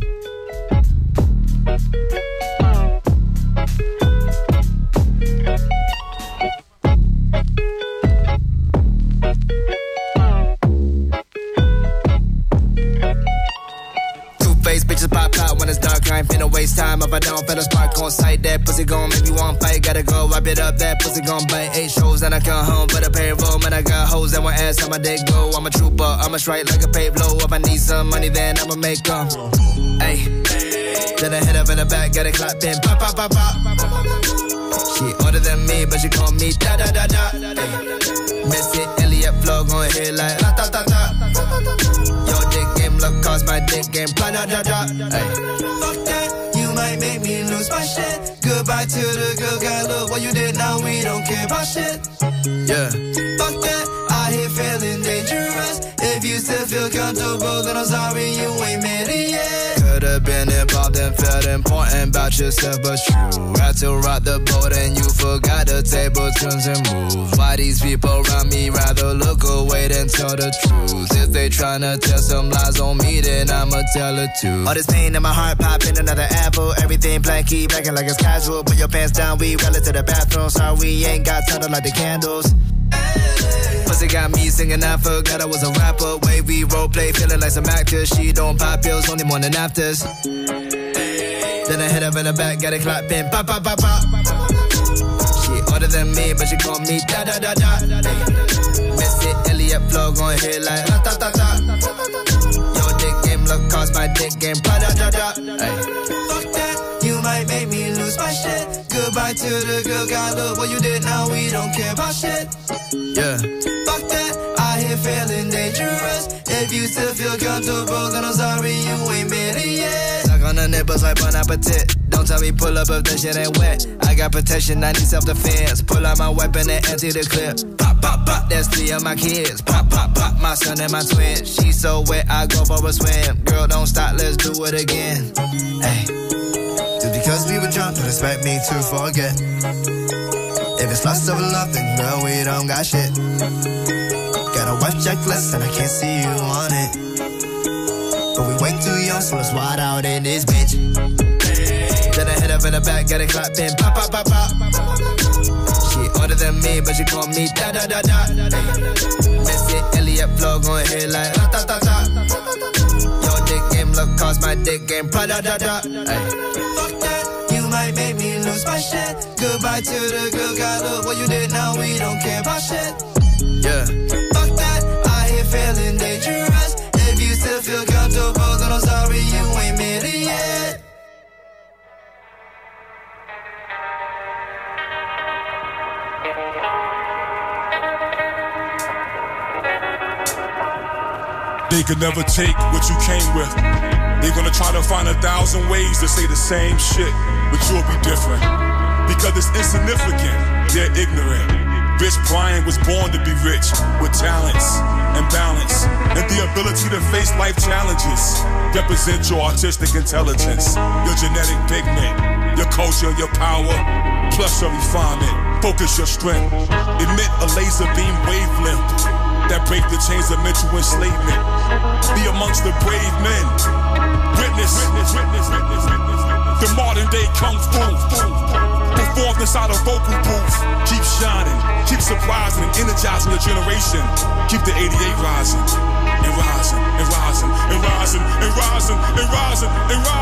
Face bitches pop out when it's dark. I ain't finna waste time if I don't feel a spark on sight. That pussy gon' make me want fight. Gotta go wipe it up. That pussy gon' bite. 8 shows and I come home for the payroll. Man, I got hoes that want ass on my dick go. I'm a trooper. I'ma strike like a Pablo. If I need some money, then I'ma make them. Ayy. Then I hit up in the back, got it clapped in. Pop, pop, pop, pop. She older than me, but she call me da da da da. Missy Elliott flow gon' hit like la ta ta ta. Your dick game look cause my dick game blah da da da. Fuck that, you might make me lose my shit. Goodbye to the good guy, look what you did, now we don't care about shit. Yeah. Fuck that, I here feeling dangerous. If you still feel comfortable, then I'm sorry you ain't made it yet. have been involved and felt important about yourself, but you had to rock the boat and you forgot the table turns and moves. Why these people around me rather look away than tell the truth? If they tryna tell some lies on me, then I'ma tell it too. All this pain in my heart, popping another apple. Everything blank, keep acting like it's casual. Put your pants down, we run to the bathroom. Sorry, we ain't got time to light the candles. Pussy got me singing, I forgot I was a rapper. Way we roleplay, feeling like some actors. She don't pop pills, only morning afters. Then I hit up in the back, got it clapping, pop, pop, pop, pop. She older than me, but she call me da da da da. Missy Elliott flow gon' hit like ta ta ta ta. Your dick game look cost my dick game, pa da da da. Fuck that, you might make me lose my shit. Goodbye to the good guy, look what you did, now we don't care about shit. Yeah. Fuck that, I here feeling dangerous. If you still feel comfortable, then I'm sorry you ain't made it yet. Suck on the nipples like Bon Appetit. Don't tell me pull up if that shit ain't wet. I got protection, I need self-defense. Pull out my weapon and empty the clip. Pop, pop, pop, that's 3 of my kids. Pop, pop, pop, my son and my twin. She so wet, I go for a swim. Girl, don't stop, let's do it again. Hey. Just because we were drunk, don't expect me to forget. If it's lust of love, then girl, we don't got shit. Got a wife checklist and I can't see you on it. But we way too young, so let's wild out in this bitch. Then I hit up in the back, got it clapping, pop, pop, pop, pop. She older than me, but she call me da da da da. Missy Elliott flow gon' hit like ta ta ta ta. Your dick game look cost my dick game, pa da da da. Fuck that, you might make me lose my shit. Goodbye to the good guy, look what you did, now we don't care about shit. Yeah. Fuck that, I here feeling dangerous. If you still feel comfortable, then I'm sorry you ain't made it yet. They could never take what you came with. They're gonna try to find 1,000 ways to say the same shit, but you'll be different. Because it's insignificant, they're ignorant. Rich Brian was born to be rich, with talents and balance, and the ability to face life challenges. Represent your artistic intelligence, your genetic pigment, your culture and your power, plus your refinement. Focus your strength. Emit a laser beam wavelength that break the chains of mental enslavement. Be amongst the brave men. Witness the modern day kung fu. Performed inside a vocal booth. Keep shining, keep surprising and energizing the generation. Keep the 88 rising and rising and rising and rising and rising and rising and rising.